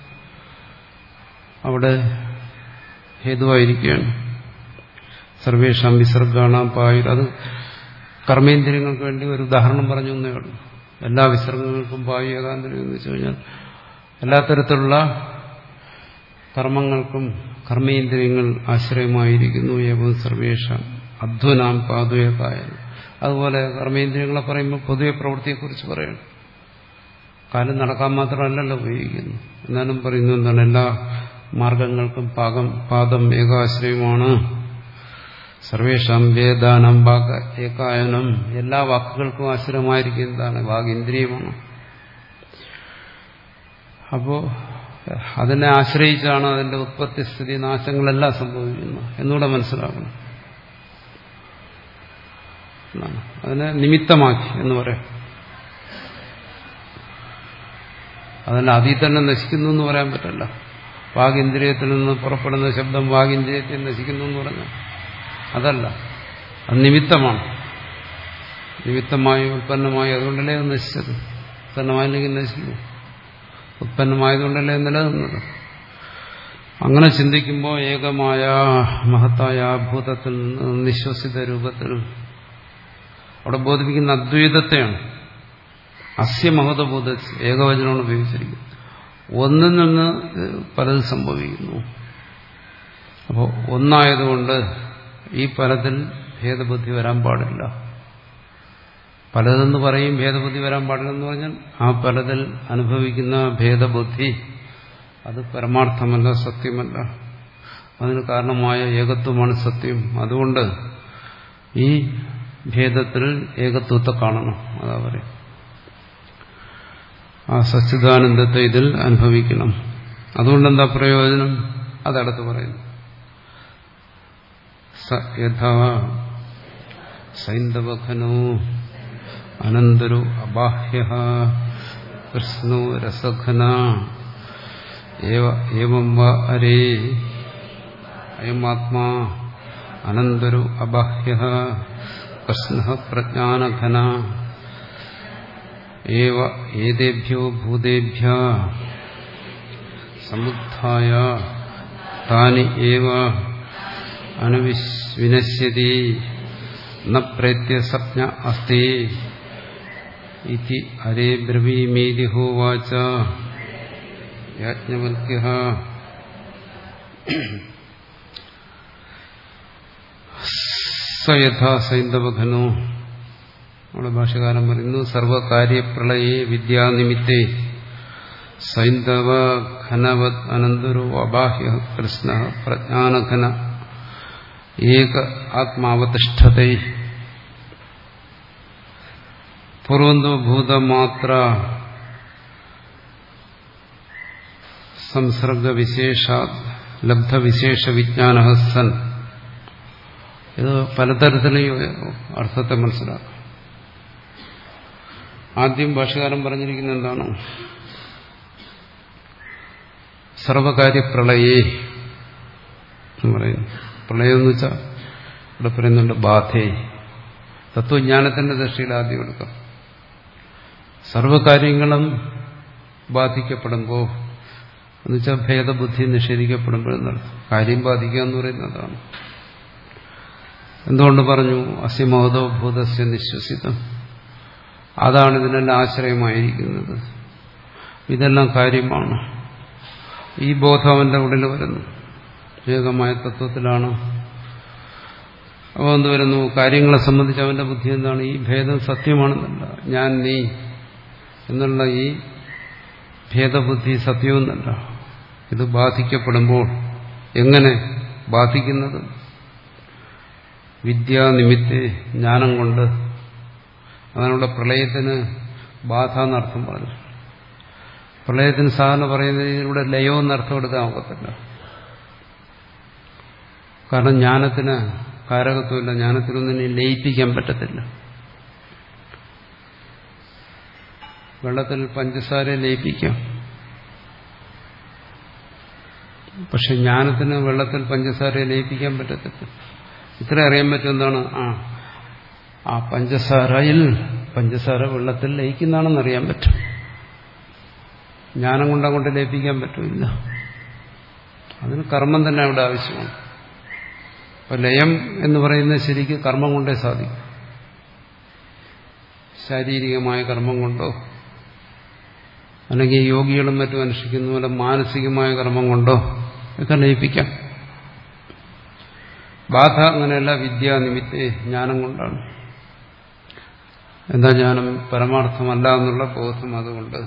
അവിടെ ഹേതുവായിരിക്കുകയാണ്. സർവേഷാം വിസർഗാണാം പായുർ. അത് കർമ്മേന്ദ്രിയങ്ങൾക്ക് വേണ്ടി ഒരു ഉദാഹരണം പറഞ്ഞു എന്നേ ഉള്ളൂ. എല്ലാ വിസർഗങ്ങൾക്കും പായു ഏകാന്തരം എന്ന് വെച്ച് കഴിഞ്ഞാൽ എല്ലാ തരത്തിലുള്ള കർമ്മങ്ങൾക്കും കർമ്മേന്ദ്രിയങ്ങൾ ആശ്രയമായിരിക്കുന്നു. ഏവം സർവേഷാം അധ്വനാം പാതുയേകായനം. അതുപോലെ കർമ്മേന്ദ്രിയങ്ങളെ പറയുമ്പോൾ പൊതുവെ പ്രവൃത്തിയെക്കുറിച്ച് പറയണം. കാലം നടക്കാൻ മാത്രമല്ലല്ലോ ഉപയോഗിക്കുന്നു. എന്നാലും പറയുന്നു എന്താണ്? എല്ലാ മാർഗങ്ങൾക്കും പാകം പാദം ഏകാശ്രയമാണ്. സർവേഷാം വേദാനം വാഗ് ഏകായനം. എല്ലാ വാക്കുകൾക്കും ആശ്രയമായിരിക്കുന്നതാണ് വാഗിന്ദ്രിയമാണ്. അപ്പോ അതിനെ ആശ്രയിച്ചാണ് അതിന്റെ ഉത്പത്തി സ്ഥിതി നാശങ്ങളെല്ലാം സംഭവിക്കുന്നത് എന്നുകൂടെ മനസ്സിലാക്കണം. അതിനെ നിമിത്തമാക്കി എന്ന് പറയാം. അതിന് അതിൽ തന്നെ നശിക്കുന്നു എന്ന് പറയാൻ പറ്റില്ല. വാഗിന്ദ്രിയത്തിൽ നിന്ന് പുറപ്പെടുന്ന ശബ്ദം വാഗിന്ദ്രിയത്തിൽ നശിക്കുന്നു എന്ന് പറഞ്ഞാൽ അതല്ല, അത് നിമിത്തമാണ്. നിമിത്തമായി ഉത്പന്നമായി, അതുകൊണ്ടല്ലേ അത് നശിച്ചത്. ഉത്പന്നമായില്ലെങ്കിൽ നശിക്കുന്നു. ഉത്പന്നമായതുകൊണ്ടല്ലേ നിലനിന്നത്. അങ്ങനെ ചിന്തിക്കുമ്പോൾ ഏകമായ മഹത്തായ ഭൂതത്തിൽ നിന്ന് നിശ്വസിത രൂപത്തിൽ അവിടെ ബോധിപ്പിക്കുന്ന അദ്വൈതത്തെയാണ്. അസ്യ മഹതബോധ ഏകവചനമാണ് ഉപയോഗിച്ചിരിക്കുന്നത്. ഒന്നിൽ നിന്ന് പലത് സംഭവിക്കുന്നു. അപ്പോൾ ഒന്നായതുകൊണ്ട് ഈ പലതിൽ ഭേദബുദ്ധി വരാൻ പാടില്ല. പലതെന്ന് പറയും ഭേദബുദ്ധി വരാൻ പാടില്ലെന്ന് പറഞ്ഞാൽ ആ പലതിൽ അനുഭവിക്കുന്ന ഭേദബുദ്ധി അത് പരമാർത്ഥമല്ല, സത്യമല്ല. അതിന് കാരണമായ ഏകത്വമാണ് സത്യം. അതുകൊണ്ട് ഈ ഭേദത്തിൽ ഏകത്വത്തെ കാണണം. അതാ പറയും ആ സച്ചിദാനന്ദത്തെ ഇതിൽ അനുഭവിക്കണം. അതുകൊണ്ടെന്താ പ്രയോജനം? അതടുത്ത് പറയുന്നു. യഥാ സൈന്ധവഘനോ അനന്തരോ അബാഹ്യ കൃഷ്ണോ രസഘന ഏവം വാ അരേ അയമാത്മാ അനന്തരോ അബാഹ്യ കൃഷ്ണ പ്രജ്ഞാനഘന ഏവ ഏതേഭ്യോ ഭൂതേഭ്യ സമുദ്ധായ താനി ഏവ അനുവിനശ്യതി ന പ്രേത്യ സപ്ന അസ്തി ഇതി അരേ ബ്രവീമീതി ഹോവാച യാജ്ഞവൽക്യഃ. സ യഥാ സൈന്ധവഘനോ, നമ്മുടെ ഭാഷകാരൻ പറയുന്നു, സർവകാര്യപ്രളയേ വിദ്യാനിമിത്തേ സൈന്ധവ ഘനവത് അനന്തരോ അബാഹ്യ കൃഷ്ണ പ്രജ്ഞാനഘന ഏക ആത്മാവതിഷ്ഠതൈ പൂർവന്തോ ഭൂതമാത്ര സംസർഗവിശേഷാത് ലബ്ധവിശേഷ വിജ്ഞാന സൻ. ഇത് പലതരത്തിലും അർത്ഥത്തെ മനസ്സിലാക്കാം. ആദ്യം ഭാഷകാരൻ പറഞ്ഞിരിക്കുന്ന എന്താണ്? സർവകാര്യപ്രളയേ എന്ന് പറയുന്നു. പ്രളയം എന്ന് വെച്ചാൽ ഇവിടെ പറയുന്നുണ്ട് ബാധേ. തത്വജ്ഞാനത്തിന്റെ ദൃഷ്ടിയിൽ ആദ്യം എടുക്കാം. സർവകാര്യങ്ങളും ബാധിക്കപ്പെടുമ്പോൾ എന്ന് വെച്ചാൽ ഭേദബുദ്ധി നിഷേധിക്കപ്പെടുമ്പോഴെന്നർത്ഥം. കാര്യം ബാധിക്കുക എന്ന് പറയുന്നതാണ്. എന്തുകൊണ്ട് പറഞ്ഞു? അസ്യമോദോ ഭൂതസ്യ നിശ്വസിതം. അതാണ് ഇതിനെല്ലാം ആശ്രയമായിരിക്കുന്നത്. ഇതെല്ലാം കാര്യമാണ്. ഈ ബോധം അവന്റെ ഉള്ളിൽ വരുന്നു. ഏകമായ തത്വത്തിലാണ്. അപ്പോൾ എന്ത് വരുന്നു? കാര്യങ്ങളെ സംബന്ധിച്ച് അവന്റെ ബുദ്ധി എന്താണ്? ഈ ഭേദം സത്യമാണെന്നല്ല, ഞാൻ നീ എന്നുള്ള ഈ ഭേദബുദ്ധി സത്യമെന്നല്ല. ഇത് ബാധിക്കപ്പെടുമ്പോൾ എങ്ങനെ ബാധിക്കുന്നത്? വിദ്യാനിമിത്തേ, ജ്ഞാനം കൊണ്ട്. അതിനുള്ള പ്രളയത്തിന് ബാധ എന്നർത്ഥം പറഞ്ഞു. പ്രളയത്തിന് സാധാരണ പറയുന്നത് ഇതിലൂടെ ലയോ എന്നർത്ഥം എടുക്കാൻ ഒക്കത്തില്ല. കാരണം ജ്ഞാനത്തിന് കാരകത്വമില്ല. ജ്ഞാനത്തിനൊന്നിനെ ലയിപ്പിക്കാൻ പറ്റത്തില്ല. വെള്ളത്തിൽ പഞ്ചസാര ലയിപ്പിക്കാം, പക്ഷെ ജ്ഞാനത്തിന് വെള്ളത്തിൽ പഞ്ചസാരയെ ലയിപ്പിക്കാൻ പറ്റത്തില്ല. ഇത്ര അറിയാൻ പറ്റും എന്താണ്? ആ ആ പഞ്ചസാരയിൽ പഞ്ചസാര വെള്ളത്തിൽ ലയിക്കുന്നതാണെന്ന് അറിയാൻ പറ്റും. ജ്ഞാനം കൊണ്ട് അങ്ങോട്ട് ലയിപ്പിക്കാൻ പറ്റില്ല. അതിന് കർമ്മം തന്നെ അവിടെ ആവശ്യമാണ്. അപ്പൊ ലയം എന്ന് പറയുന്നത് ശരിക്ക് കർമ്മം കൊണ്ടേ സാധിക്കും. ശാരീരികമായ കർമ്മം കൊണ്ടോ അല്ലെങ്കിൽ യോഗികളും മറ്റും അനുഷ്ഠിക്കുന്ന പോലെ മാനസികമായ കർമ്മം കൊണ്ടോ ഒക്കെ ലയിപ്പിക്കാം. ബാധ അങ്ങനെയല്ല. വിദ്യാനിമിത്തേ, ജ്ഞാനം കൊണ്ടാണ്. എന്താ ജ്ഞാനം? പരമാർത്ഥമല്ല എന്നുള്ള ബോധം. അതുകൊണ്ട്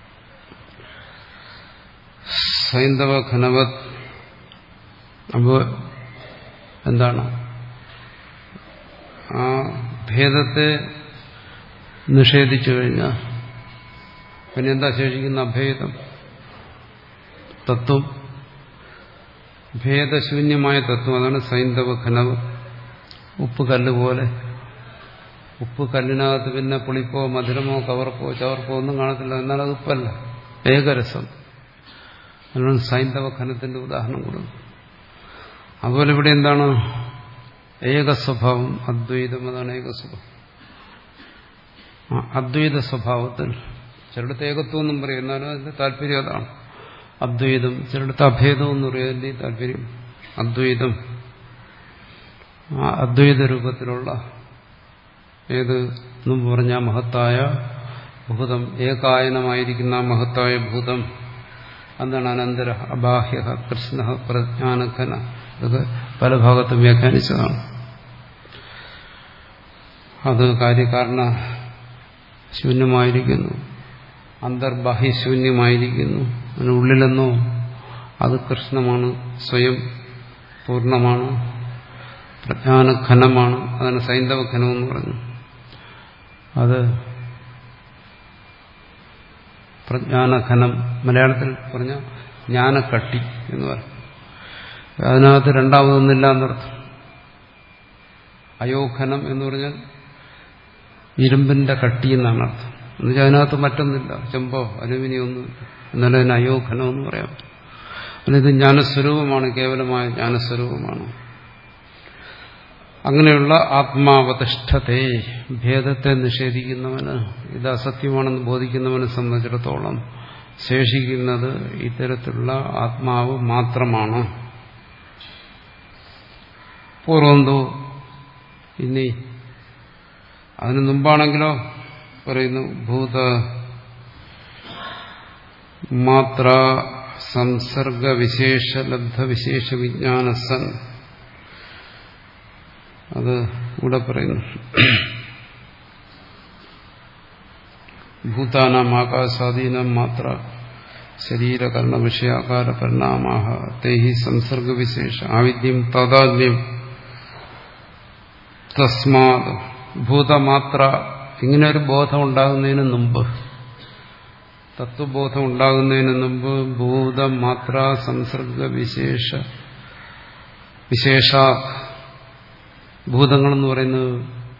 സൈന്ധവ ഘനവത്. അപ്പോൾ എന്താണ്? ആ ഭേദത്തെ നിഷേധിച്ചു കഴിഞ്ഞാൽ പിന്നെ എന്താ ശേഷിക്കുന്ന? അഭേദം തത്വം, ഭേദശൂന്യമായ തത്വം. അതാണ് സൈന്ധവ ഘനവ്. ഉപ്പ് കല്ല് പോലെ. ഉപ്പ് കല്ലിനകത്ത് പിന്നെ പുളിപ്പോ മധുരമോ കവർപ്പോ ചവർപ്പോ ഒന്നും കാണത്തില്ല. എന്നാൽ അത് ഉപ്പല്ല, ഏകരസം. അതിനാണ് സൈന്ധവ ഘനത്തിന്റെ ഉദാഹരണം കൊടുക്കുന്നത്. അതുപോലെ ഇവിടെ എന്താണ്? ഏകസ്വഭാവം, അദ്വൈതം. അതാണ് ഏകസ്വഭാവം. അദ്വൈത സ്വഭാവത്തിൽ ചിലടത്ത് ഏകത്വം എന്നും പറയും. എന്നാലും അതിന്റെ താല്പര്യം അതാണ്. അദ്വൈതം. ചിലടത്ത് അഭേദം എന്ന് പറയും. അതിന്റെ താല്പര്യം അദ്വൈതം. ആ അദ്വൈത രൂപത്തിലുള്ള ഏത് എന്നും പറഞ്ഞാൽ മഹത്തായ ഭൂതം ഏകായനമായിരിക്കുന്ന മഹത്തായ ഭൂതം എന്താണ്? അനന്തര അബാഹ്യ കൃഷ്ണ പ്രജ്ഞാനഘന. ഇതൊക്കെ പല ഭാഗത്തും വ്യാഖ്യാനിച്ചതാണ്. അത് കാര്യകാരണ ശൂന്യമായിരിക്കുന്നു, അന്തർബാഹ്യശൂന്യമായിരിക്കുന്നു. അതിനുള്ളിലെന്നോ അത് കൃഷ്ണമാണ്, സ്വയം പൂർണ്ണമാണ്, പ്രജ്ഞാനഘനമാണ്. അതാണ് സൈന്ധവഘനമെന്ന് പറഞ്ഞു. അത് പ്രജ്ഞാനഘനം മലയാളത്തിൽ പറഞ്ഞ ജ്ഞാനക്കട്ടി എന്ന് പറയും. അതിനകത്ത് രണ്ടാമതൊന്നില്ല എന്നർത്ഥം. അയോഘനം എന്ന് പറഞ്ഞാൽ ഇരുമ്പിന്റെ കട്ടി എന്നാണ് അർത്ഥം. എന്നുവെച്ചാൽ അതിനകത്ത് മറ്റൊന്നില്ല, ചെമ്പോ അലുമിനിയം ഒന്നുമില്ല. എന്നാലും അതിന് അയോഘനം എന്ന് പറയാം. ഇത് ജ്ഞാനസ്വരൂപമാണ്, കേവലമായ ജ്ഞാനസ്വരൂപമാണ്. അങ്ങനെയുള്ള ആത്മാവതിഷ്ഠത്തെ, ഭേദത്തെ നിഷേധിക്കുന്നവന്, ഇത് അസത്യമാണെന്ന് ബോധിക്കുന്നവനെ സംബന്ധിച്ചിടത്തോളം ശേഷിക്കുന്നത് ഇത്തരത്തിലുള്ള ആത്മാവ് മാത്രമാണ്. പൂർവന്തോ, ഇനി അതിനു മുമ്പാണെങ്കിലോ പറയുന്നു ഭൂത മാത്ര സംസർഗവിശേഷ ലബ്ധവിശേഷ വിജ്ഞാനസൻ. അത് ഇവിടെ പറയുന്നു. ഭൂതാനാം ആകാശാദീനം മാത്ര ശരീരകർണ വിഷയാകാര പരിണാമാഹ തേഹി സംസർഗവിശേഷ ആവിദ്യം താദാത്മ്യം തസ്മാത്. ഭൂതമാത്ര, ഇങ്ങനെ ഒരു ബോധം ഉണ്ടാകുന്നതിന് മുമ്പ്, തത്വബോധം ഉണ്ടാകുന്നതിന് മുമ്പ് ഭൂതമാത്ര സംസർഗവിശേഷ വിശേഷ ഭൂതങ്ങളെന്ന് പറയുന്നത്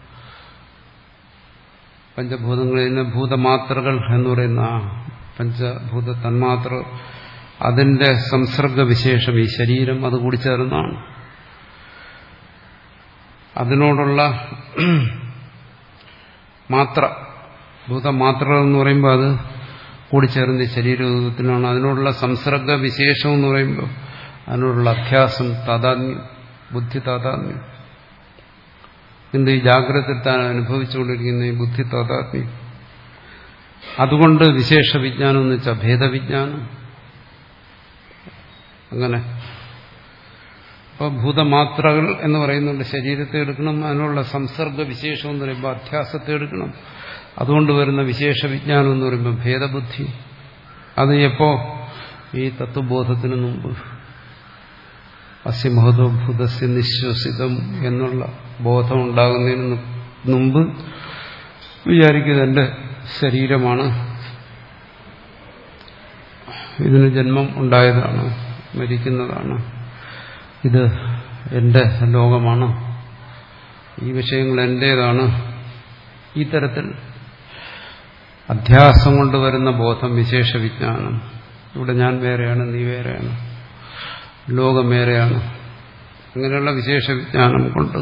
പഞ്ചഭൂതങ്ങളിൽ നിന്ന് ഭൂതമാത്രകൾ എന്ന് പറയുന്ന പഞ്ചഭൂത തന്മാത്ര, അതിന്റെ സംസർഗവിശേഷം ഈ ശരീരം അത് കൂടി ചേർന്നാണ്. അതിനോടുള്ള മാത്ര, ഭൂതമാത്രകൾ എന്ന് പറയുമ്പോൾ അത് കൂടിച്ചേർന്ന് ശരീരരൂപത്തിനാണ്. അതിനോടുള്ള സംസർഗ വിശേഷം എന്ന് പറയുമ്പോൾ അതിനോടുള്ള അധ്യാസം, താതാത്മ്യം, ബുദ്ധി താതാത്മ്യം. എന്ത് ഈ ജാഗ്രതയിൽ താൻ അനുഭവിച്ചുകൊണ്ടിരിക്കുന്ന ഈ ബുദ്ധി താതാത്മ്യം, അതുകൊണ്ട് വിശേഷ വിജ്ഞാനം എന്ന് വെച്ചാൽ ഭേദവിജ്ഞാനം. അങ്ങനെ അപ്പോൾ ഭൂതമാത്രകൾ എന്ന് പറയുന്നുണ്ട്, ശരീരത്തെ എടുക്കണം. അതിനുള്ള സംസർഗ വിശേഷം എന്ന് പറയുമ്പോൾ അധ്യാസത്തെ എടുക്കണം. അതുകൊണ്ട് വരുന്ന വിശേഷ വിജ്ഞാനം എന്ന് പറയുമ്പോൾ ഭേദബുദ്ധി. അത് എപ്പോ? ഈ തത്വബോധത്തിന് മുമ്പ്. അസ്യ മഹതോ ഭൂതസ്യ നിശ്വസിതം എന്നുള്ള ബോധം ഉണ്ടാകുന്നതിന് മുമ്പ് വിചാരിക്കുന്നത് എന്റെ ശരീരമാണ്, ഇതിന് ജന്മം ഉണ്ടായതാണ്, മരിക്കുന്നതാണ്, ഇത് എന്റെ ലോകമാണ്, ഈ വിഷയങ്ങൾ എന്റേതാണ്. ഈ തരത്തിൽ അധ്യാസം കൊണ്ടുവരുന്ന ബോധം വിശേഷ വിജ്ഞാനം. ഇവിടെ ഞാൻ വേറെയാണ്, നീ വേറെയാണ്, ലോകം വേറെയാണ്, അങ്ങനെയുള്ള വിശേഷ വിജ്ഞാനം കൊണ്ട്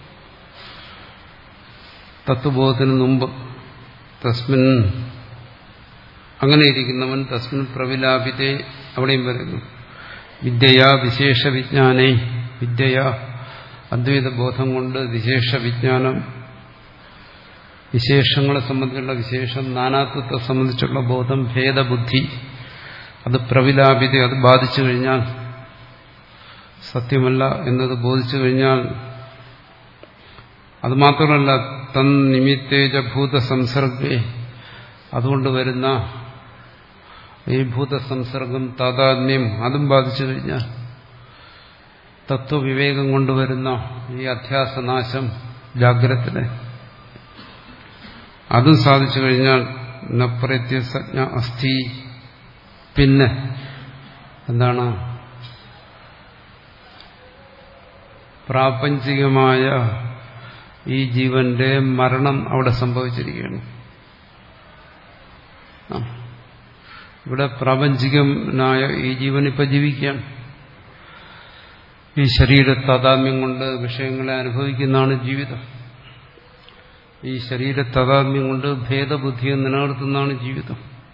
തത്വബോധത്തിന് മുമ്പ് തസ്മിൻ, അങ്ങനെ ഇരിക്കുന്നവൻ തസ്മിൻ പ്രവിലാപിതേ, അവിടെയും പറയുന്നു വിദ്യയാ വിശേഷ വിജ്ഞാനേ, വിദ്യയാ അദ്വൈത ബോധം കൊണ്ട് വിശേഷ വിജ്ഞാനം, വിശേഷങ്ങളെ സംബന്ധിച്ചുള്ള വിശേഷം, നാനാത്വത്തെ സംബന്ധിച്ചുള്ള ബോധം, ഭേദബുദ്ധി, അത് പ്രവിലാപിത, അത് ബാധിച്ചു കഴിഞ്ഞാൽ, സത്യമല്ല എന്നത് ബോധിച്ചു കഴിഞ്ഞാൽ, അത് മാത്രമല്ല തൻ നിമിത്തേജ ഭൂതസംസർഗേ, അതുകൊണ്ട് വരുന്ന ഈ ഭൂതസംസർഗം, താതാത്മ്യം, അതും ബാധിച്ചു കഴിഞ്ഞാൽ, തത്വവിവേകം കൊണ്ടുവരുന്ന ഈ അധ്യാസനാശം, ജാഗ്രതയുടെ, അതും സാധിച്ചു കഴിഞ്ഞാൽ നപ്രത്യസജ്ഞ അസ്ഥി, പിന്നെ എന്താണ്? പ്രാപഞ്ചികമായ ഈ ജീവന്റെ മരണം അവിടെ സംഭവിച്ചിരിക്കുകയാണ്. ഇവിടെ പ്രാപഞ്ചികനായ ഈ ജീവൻ ഇപ്പൊ ജീവിക്കുകയാണ്. ഈ ശരീര താതാത്മ്യം കൊണ്ട് വിഷയങ്ങളെ അനുഭവിക്കുന്നതാണ് ജീവിതം. ഈ ശരീര താതാത്മ്യം കൊണ്ട് ഭേദബുദ്ധിയെ നിലനിർത്തുന്നതാണ് ജീവിതം.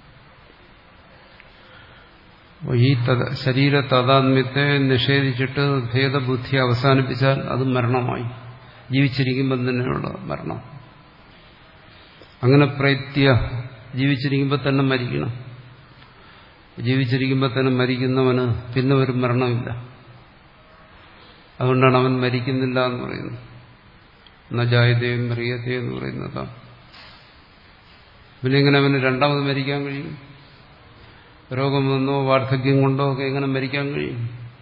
ഈ ശരീര താതാത്മ്യത്തെ നിഷേധിച്ചിട്ട് ഭേദബുദ്ധി അവസാനിപ്പിച്ചാൽ അത് മരണമായി, ജീവിച്ചിരിക്കുമ്പോൾ തന്നെയുള്ള മരണം. അങ്ങനെ പ്രൈത്യ ജീവിച്ചിരിക്കുമ്പോൾ തന്നെ മരിക്കണം. ജീവിച്ചിരിക്കുമ്പോൾ തന്നെ മരിക്കുന്നവന് പിന്നെ ഒരു മരണമില്ല. അതുകൊണ്ടാണ് അവൻ മരിക്കുന്നില്ല എന്ന് പറയുന്നത്. നജായതയും മറിയതയും എന്ന് പറയുന്നതാണ്. പിന്നെ എങ്ങനെ അവന് രണ്ടാമത് മരിക്കാൻ കഴിയും? രോഗം വന്നോ വാർദ്ധക്യം കൊണ്ടോ ഒക്കെ എങ്ങനെ മരിക്കാൻ കഴിയും?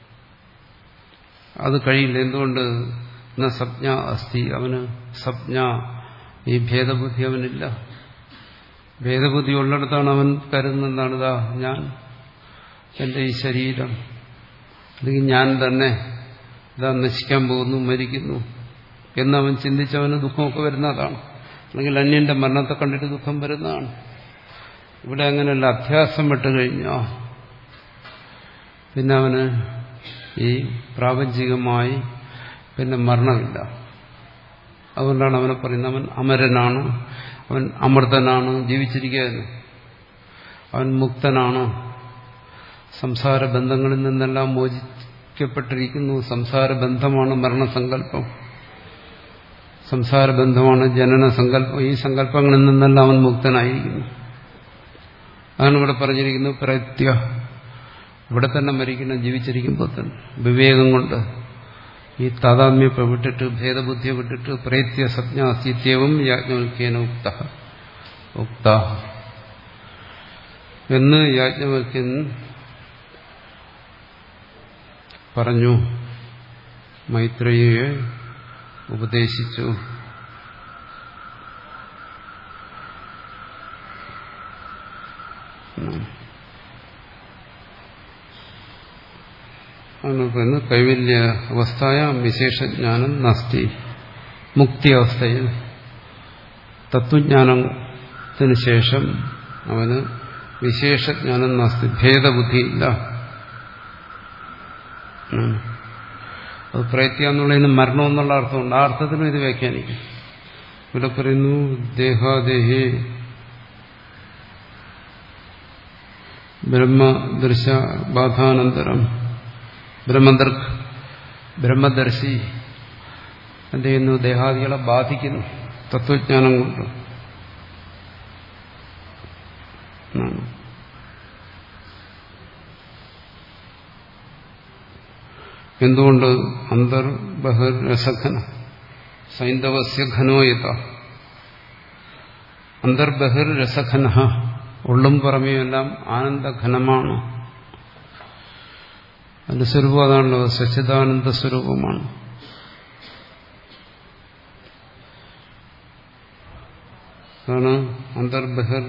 അത് കഴിയില്ല. എന്തുകൊണ്ട്? ന സപ്ഞ അസ്ഥി, അവന് സപ്ഞ, ഈ ഭേദബുദ്ധി അവനില്ല. ഭേദബുദ്ധി ഉള്ളിടത്താണ് അവൻ കരുതുന്നതാണ്, ഇതാ ഞാൻ, എന്റെ ഈ ശരീരം, അല്ലെങ്കിൽ ഞാൻ തന്നെ ഇതാ നശിക്കാൻ പോകുന്നു, മരിക്കുന്നു എന്നവൻ ചിന്തിച്ചവന് ദുഃഖമൊക്കെ വരുന്നതാണ്. അല്ലെങ്കിൽ അന്യന്റെ മരണത്തെ കണ്ടിട്ട് ദുഃഖം വരുന്നതാണ്. ഇവിടെ അങ്ങനെയല്ല. അധ്യാസം വിട്ട് കഴിഞ്ഞോ പിന്നെ അവന് ഈ പ്രാപഞ്ചികമായി പിന്നെ മരണമില്ല. അതുകൊണ്ടാണ് അവനെ പറയുന്നത് അവൻ അമരനാണ്, അവൻ അമൃതനാണ്, ജീവിച്ചിരിക്കുകയെന്ന്. അവൻ മുക്തനാണ്, സംസാര ബന്ധങ്ങളിൽ നിന്നെല്ലാം മോചിക്കപ്പെട്ടിരിക്കുന്നു. സംസാര ബന്ധമാണ് മരണസങ്കല്പം, സംസാര ബന്ധമാണ് ജനന സങ്കല്പം. ഈ സങ്കല്പങ്ങളിൽ നിന്നെല്ലാം അവൻ മുക്തനായിരിക്കുന്നു. അതാണ് ഇവിടെ പറഞ്ഞിരിക്കുന്നത്. പ്രത്യ, ഇവിടെ തന്നെ മരിക്കണം, ജീവിച്ചിരിക്കുമ്പോൾ തന്നെ. വിവേകം കൊണ്ട് ഈ താതാത്മ്യത്തെ വിട്ടിട്ട്, ഭേദബുദ്ധിയെ വിട്ടിട്ട്, പ്രേത്യ സജ്ഞാസ്തിത്വവും യാജ്ഞവൽക്യേന ഉക്ത ഉക്ത എന്ന് യാജ്ഞവൽക്യൻ പറഞ്ഞു, മൈത്രേയിയെ ഉപദേശിച്ചു. ആണ് കൈവല്യ അവസ്ഥയ വിശേഷജ്ഞാനം നാസ്തി. മുക്തി അവസ്ഥയിൽ തത്വജ്ഞാനത്തിന് ശേഷം അവന് വിശേഷജ്ഞാനം നാസ്തി, ഭേദബുദ്ധിയില്ല. അത് പ്രയത്യ എന്നുള്ളതിന് മരണം എന്നുള്ള അർത്ഥമുണ്ട്. ആ അർത്ഥത്തിനും ഇത് വ്യാഖ്യാനിക്കും. ഇവിടെ പറയുന്നു ദേഹാദേഹി ബ്രഹ്മദർശ ബാധാനന്തരം. ബ്രഹ്മദർക്ക്, ബ്രഹ്മദർശി എന്ത് ചെയ്യുന്നു? ദേഹാദികളെ ബാധിക്കുന്നു തത്വജ്ഞാനം കൊണ്ട്. എന്തുകൊണ്ട്? അന്തർബഹിർ രസഘന സൈന്ധവസ്യ ഘനോയത. അന്തർബഹിർ രസഘന, ഉള്ളും പുറമെയെല്ലാം ആനന്ദഘനമാണ്. അതിന്റെ സ്വരൂപം അതാണല്ലോ, സച്ചിദാനന്ദ സ്വരൂപമാണ്. അതാണ് അന്തർബഹിർ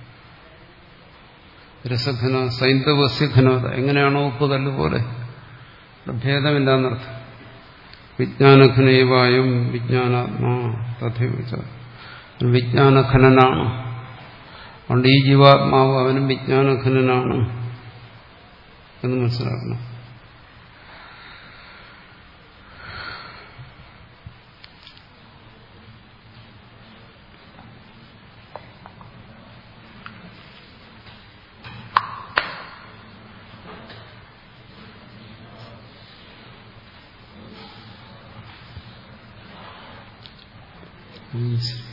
രസഘന സൈന്ധവസ്യ ഘനോത. എങ്ങനെയാണോ ഉപ്പ് കല്ല് പോലെ, ഭേദമില്ലാന്നർത്ഥം. വിജ്ഞാനഘനേവായും വിജ്ഞാനാത്മാ തഥൈവ, വിജ്ഞാനഘനനാണ്. അതുകൊണ്ട് ഈ ജീവാത്മാവ് അവനും വിജ്ഞാനഘനനാണ് എന്ന് മനസ്സിലാക്കണം. Yes.